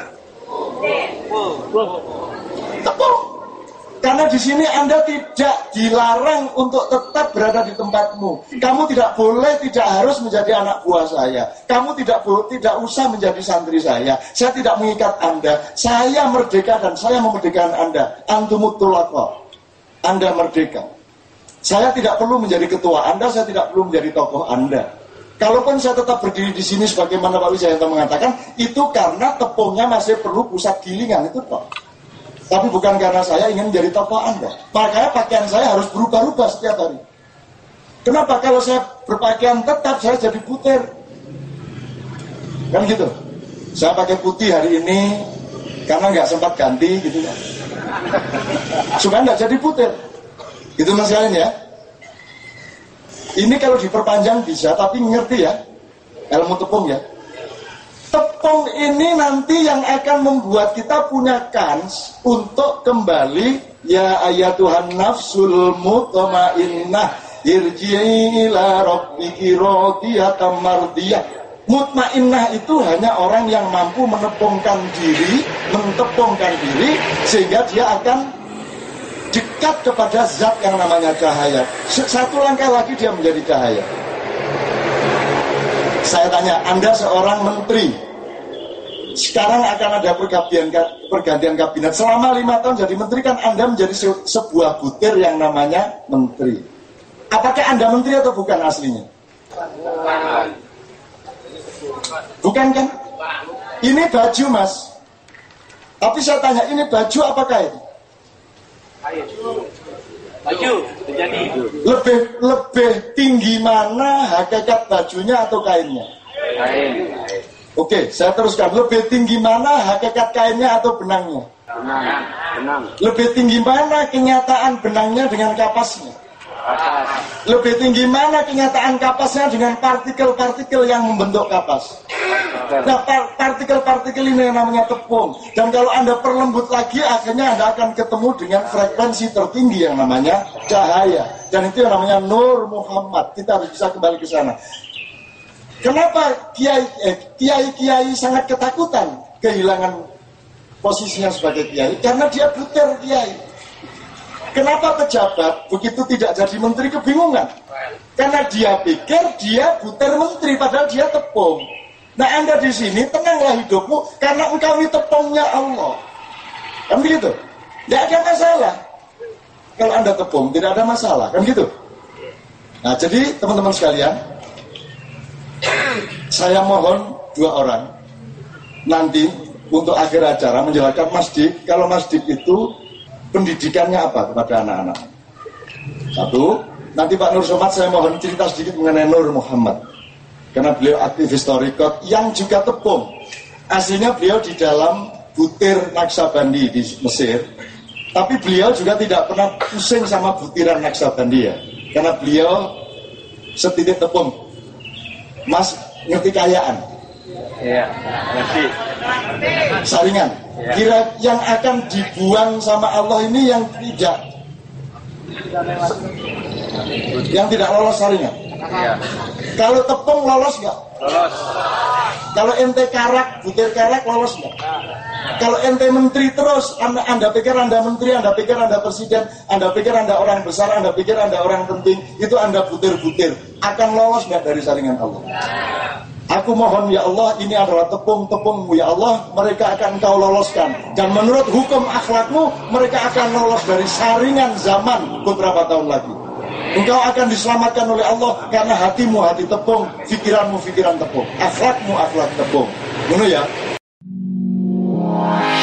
Tepung. Karena di sini Anda tidak dilarang untuk tetap berada di tempatmu. Kamu tidak boleh, tidak harus menjadi anak buah saya. Kamu tidak usah menjadi santri saya. Saya tidak mengikat Anda. Saya merdeka dan saya memerdekakan Anda. Antumut tulaqa. Anda merdeka. Saya tidak perlu menjadi ketua Anda. Saya tidak perlu menjadi tokoh Anda. Kalaupun saya tetap berdiri di sini sebagaimana Pak Wijayanto mengatakan, itu karena tepungnya masih perlu pusat gilingan itu kok. Tapi bukan karena saya ingin menjadi tokoh Anda. Makanya pakaian saya harus berubah-ubah setiap hari. Kenapa? Kalau saya berpakaian tetap, saya jadi butir. Kan gitu. Saya pakai putih hari ini karena nggak sempat ganti gitu ya. Supaya nggak jadi butir. Gitu mas kalian ya. Ini kalau diperpanjang bisa, tapi ngerti ya. Ilmu tepung ya. Tepung ini nanti yang akan membuat kita punya kans untuk kembali ya ayatuhan nafsul mutmainnah irji'i ila rabbiki radiyatan mardiyah. Mutmainnah itu hanya orang yang mampu menepungkan diri, mentepungkan diri sehingga dia akan dekat kepada zat yang namanya cahaya. Satu langkah lagi dia menjadi cahaya. Saya tanya, Anda seorang menteri, sekarang akan ada pergantian kabinet. Selama 5 tahun jadi menteri kan Anda menjadi sebuah butir yang namanya menteri. Apakah Anda menteri atau bukan aslinya? Bukan kan? Ini baju mas. Tapi saya tanya, ini baju apakah itu? Baju terjadi. Lebih tinggi mana hakikat bajunya atau kainnya? Kain. Oke, saya teruskan. Lebih tinggi mana hakikat kainnya atau benangnya? Benang. Lebih tinggi mana kenyataan benangnya dengan kapasnya? Lebih tinggi mana kenyataan kapasnya dengan partikel-partikel yang membentuk kapas? Nah, partikel-partikel ini yang namanya tepung. Dan kalau Anda perlembut lagi, akhirnya Anda akan ketemu dengan frekuensi tertinggi yang namanya cahaya. Dan itu yang namanya Nur Muhammad. Kita harus bisa kembali ke sana. Kenapa kiai sangat ketakutan kehilangan posisinya sebagai kiai? Karena dia butir kiai. Kenapa pejabat begitu tidak jadi menteri kebingungan? Karena dia pikir dia butir menteri padahal dia tepung. Nah Anda di sini tenanglah hidupmu karena engkau ini tepungnya Allah. Kan begitu? Tidak ada masalah. Kalau Anda tepung tidak ada masalah, kan gitu? Nah jadi teman-teman sekalian, saya mohon 2 orang nanti untuk akhir acara menjelaskan Mas Dik. Kalau Mas Dik itu pendidikannya apa kepada anak-anak? 1, nanti Pak Nur Somad saya mohon cerita sedikit mengenai Nur Muhammad. Karena beliau aktivis Thariqat yang juga tepung. Aslinya beliau di dalam butir Naksabandi di Mesir. Tapi beliau juga tidak pernah pusing sama butiran Naksabandi ya. Karena beliau setitik tepung. Mas ngerti kayaan? Iya, ngerti. Saringan. Kira yang akan dibuang sama Allah ini yang tidak Yang tidak lolos saringan. Iya. Kalau tepung lolos nggak? Lolos. Kalau ente karak, butir karak lolos nggak? Kalau ente menteri terus, anda pikir anda menteri, anda pikir anda presiden, anda pikir anda orang besar, anda pikir anda orang penting, itu anda butir-butir, akan lolos nggak dari saringan Allah? Aku mohon ya Allah, ini adalah tepung-tepungmu ya Allah, mereka akan kau loloskan. Dan menurut hukum akhlakmu, mereka akan lolos dari saringan zaman beberapa tahun lagi. Engkau akan diselamatkan oleh Allah karena hatimu hati tepung, pikiranmu pikiran tepung, akhlakmu akhlak tepung. Benar ya?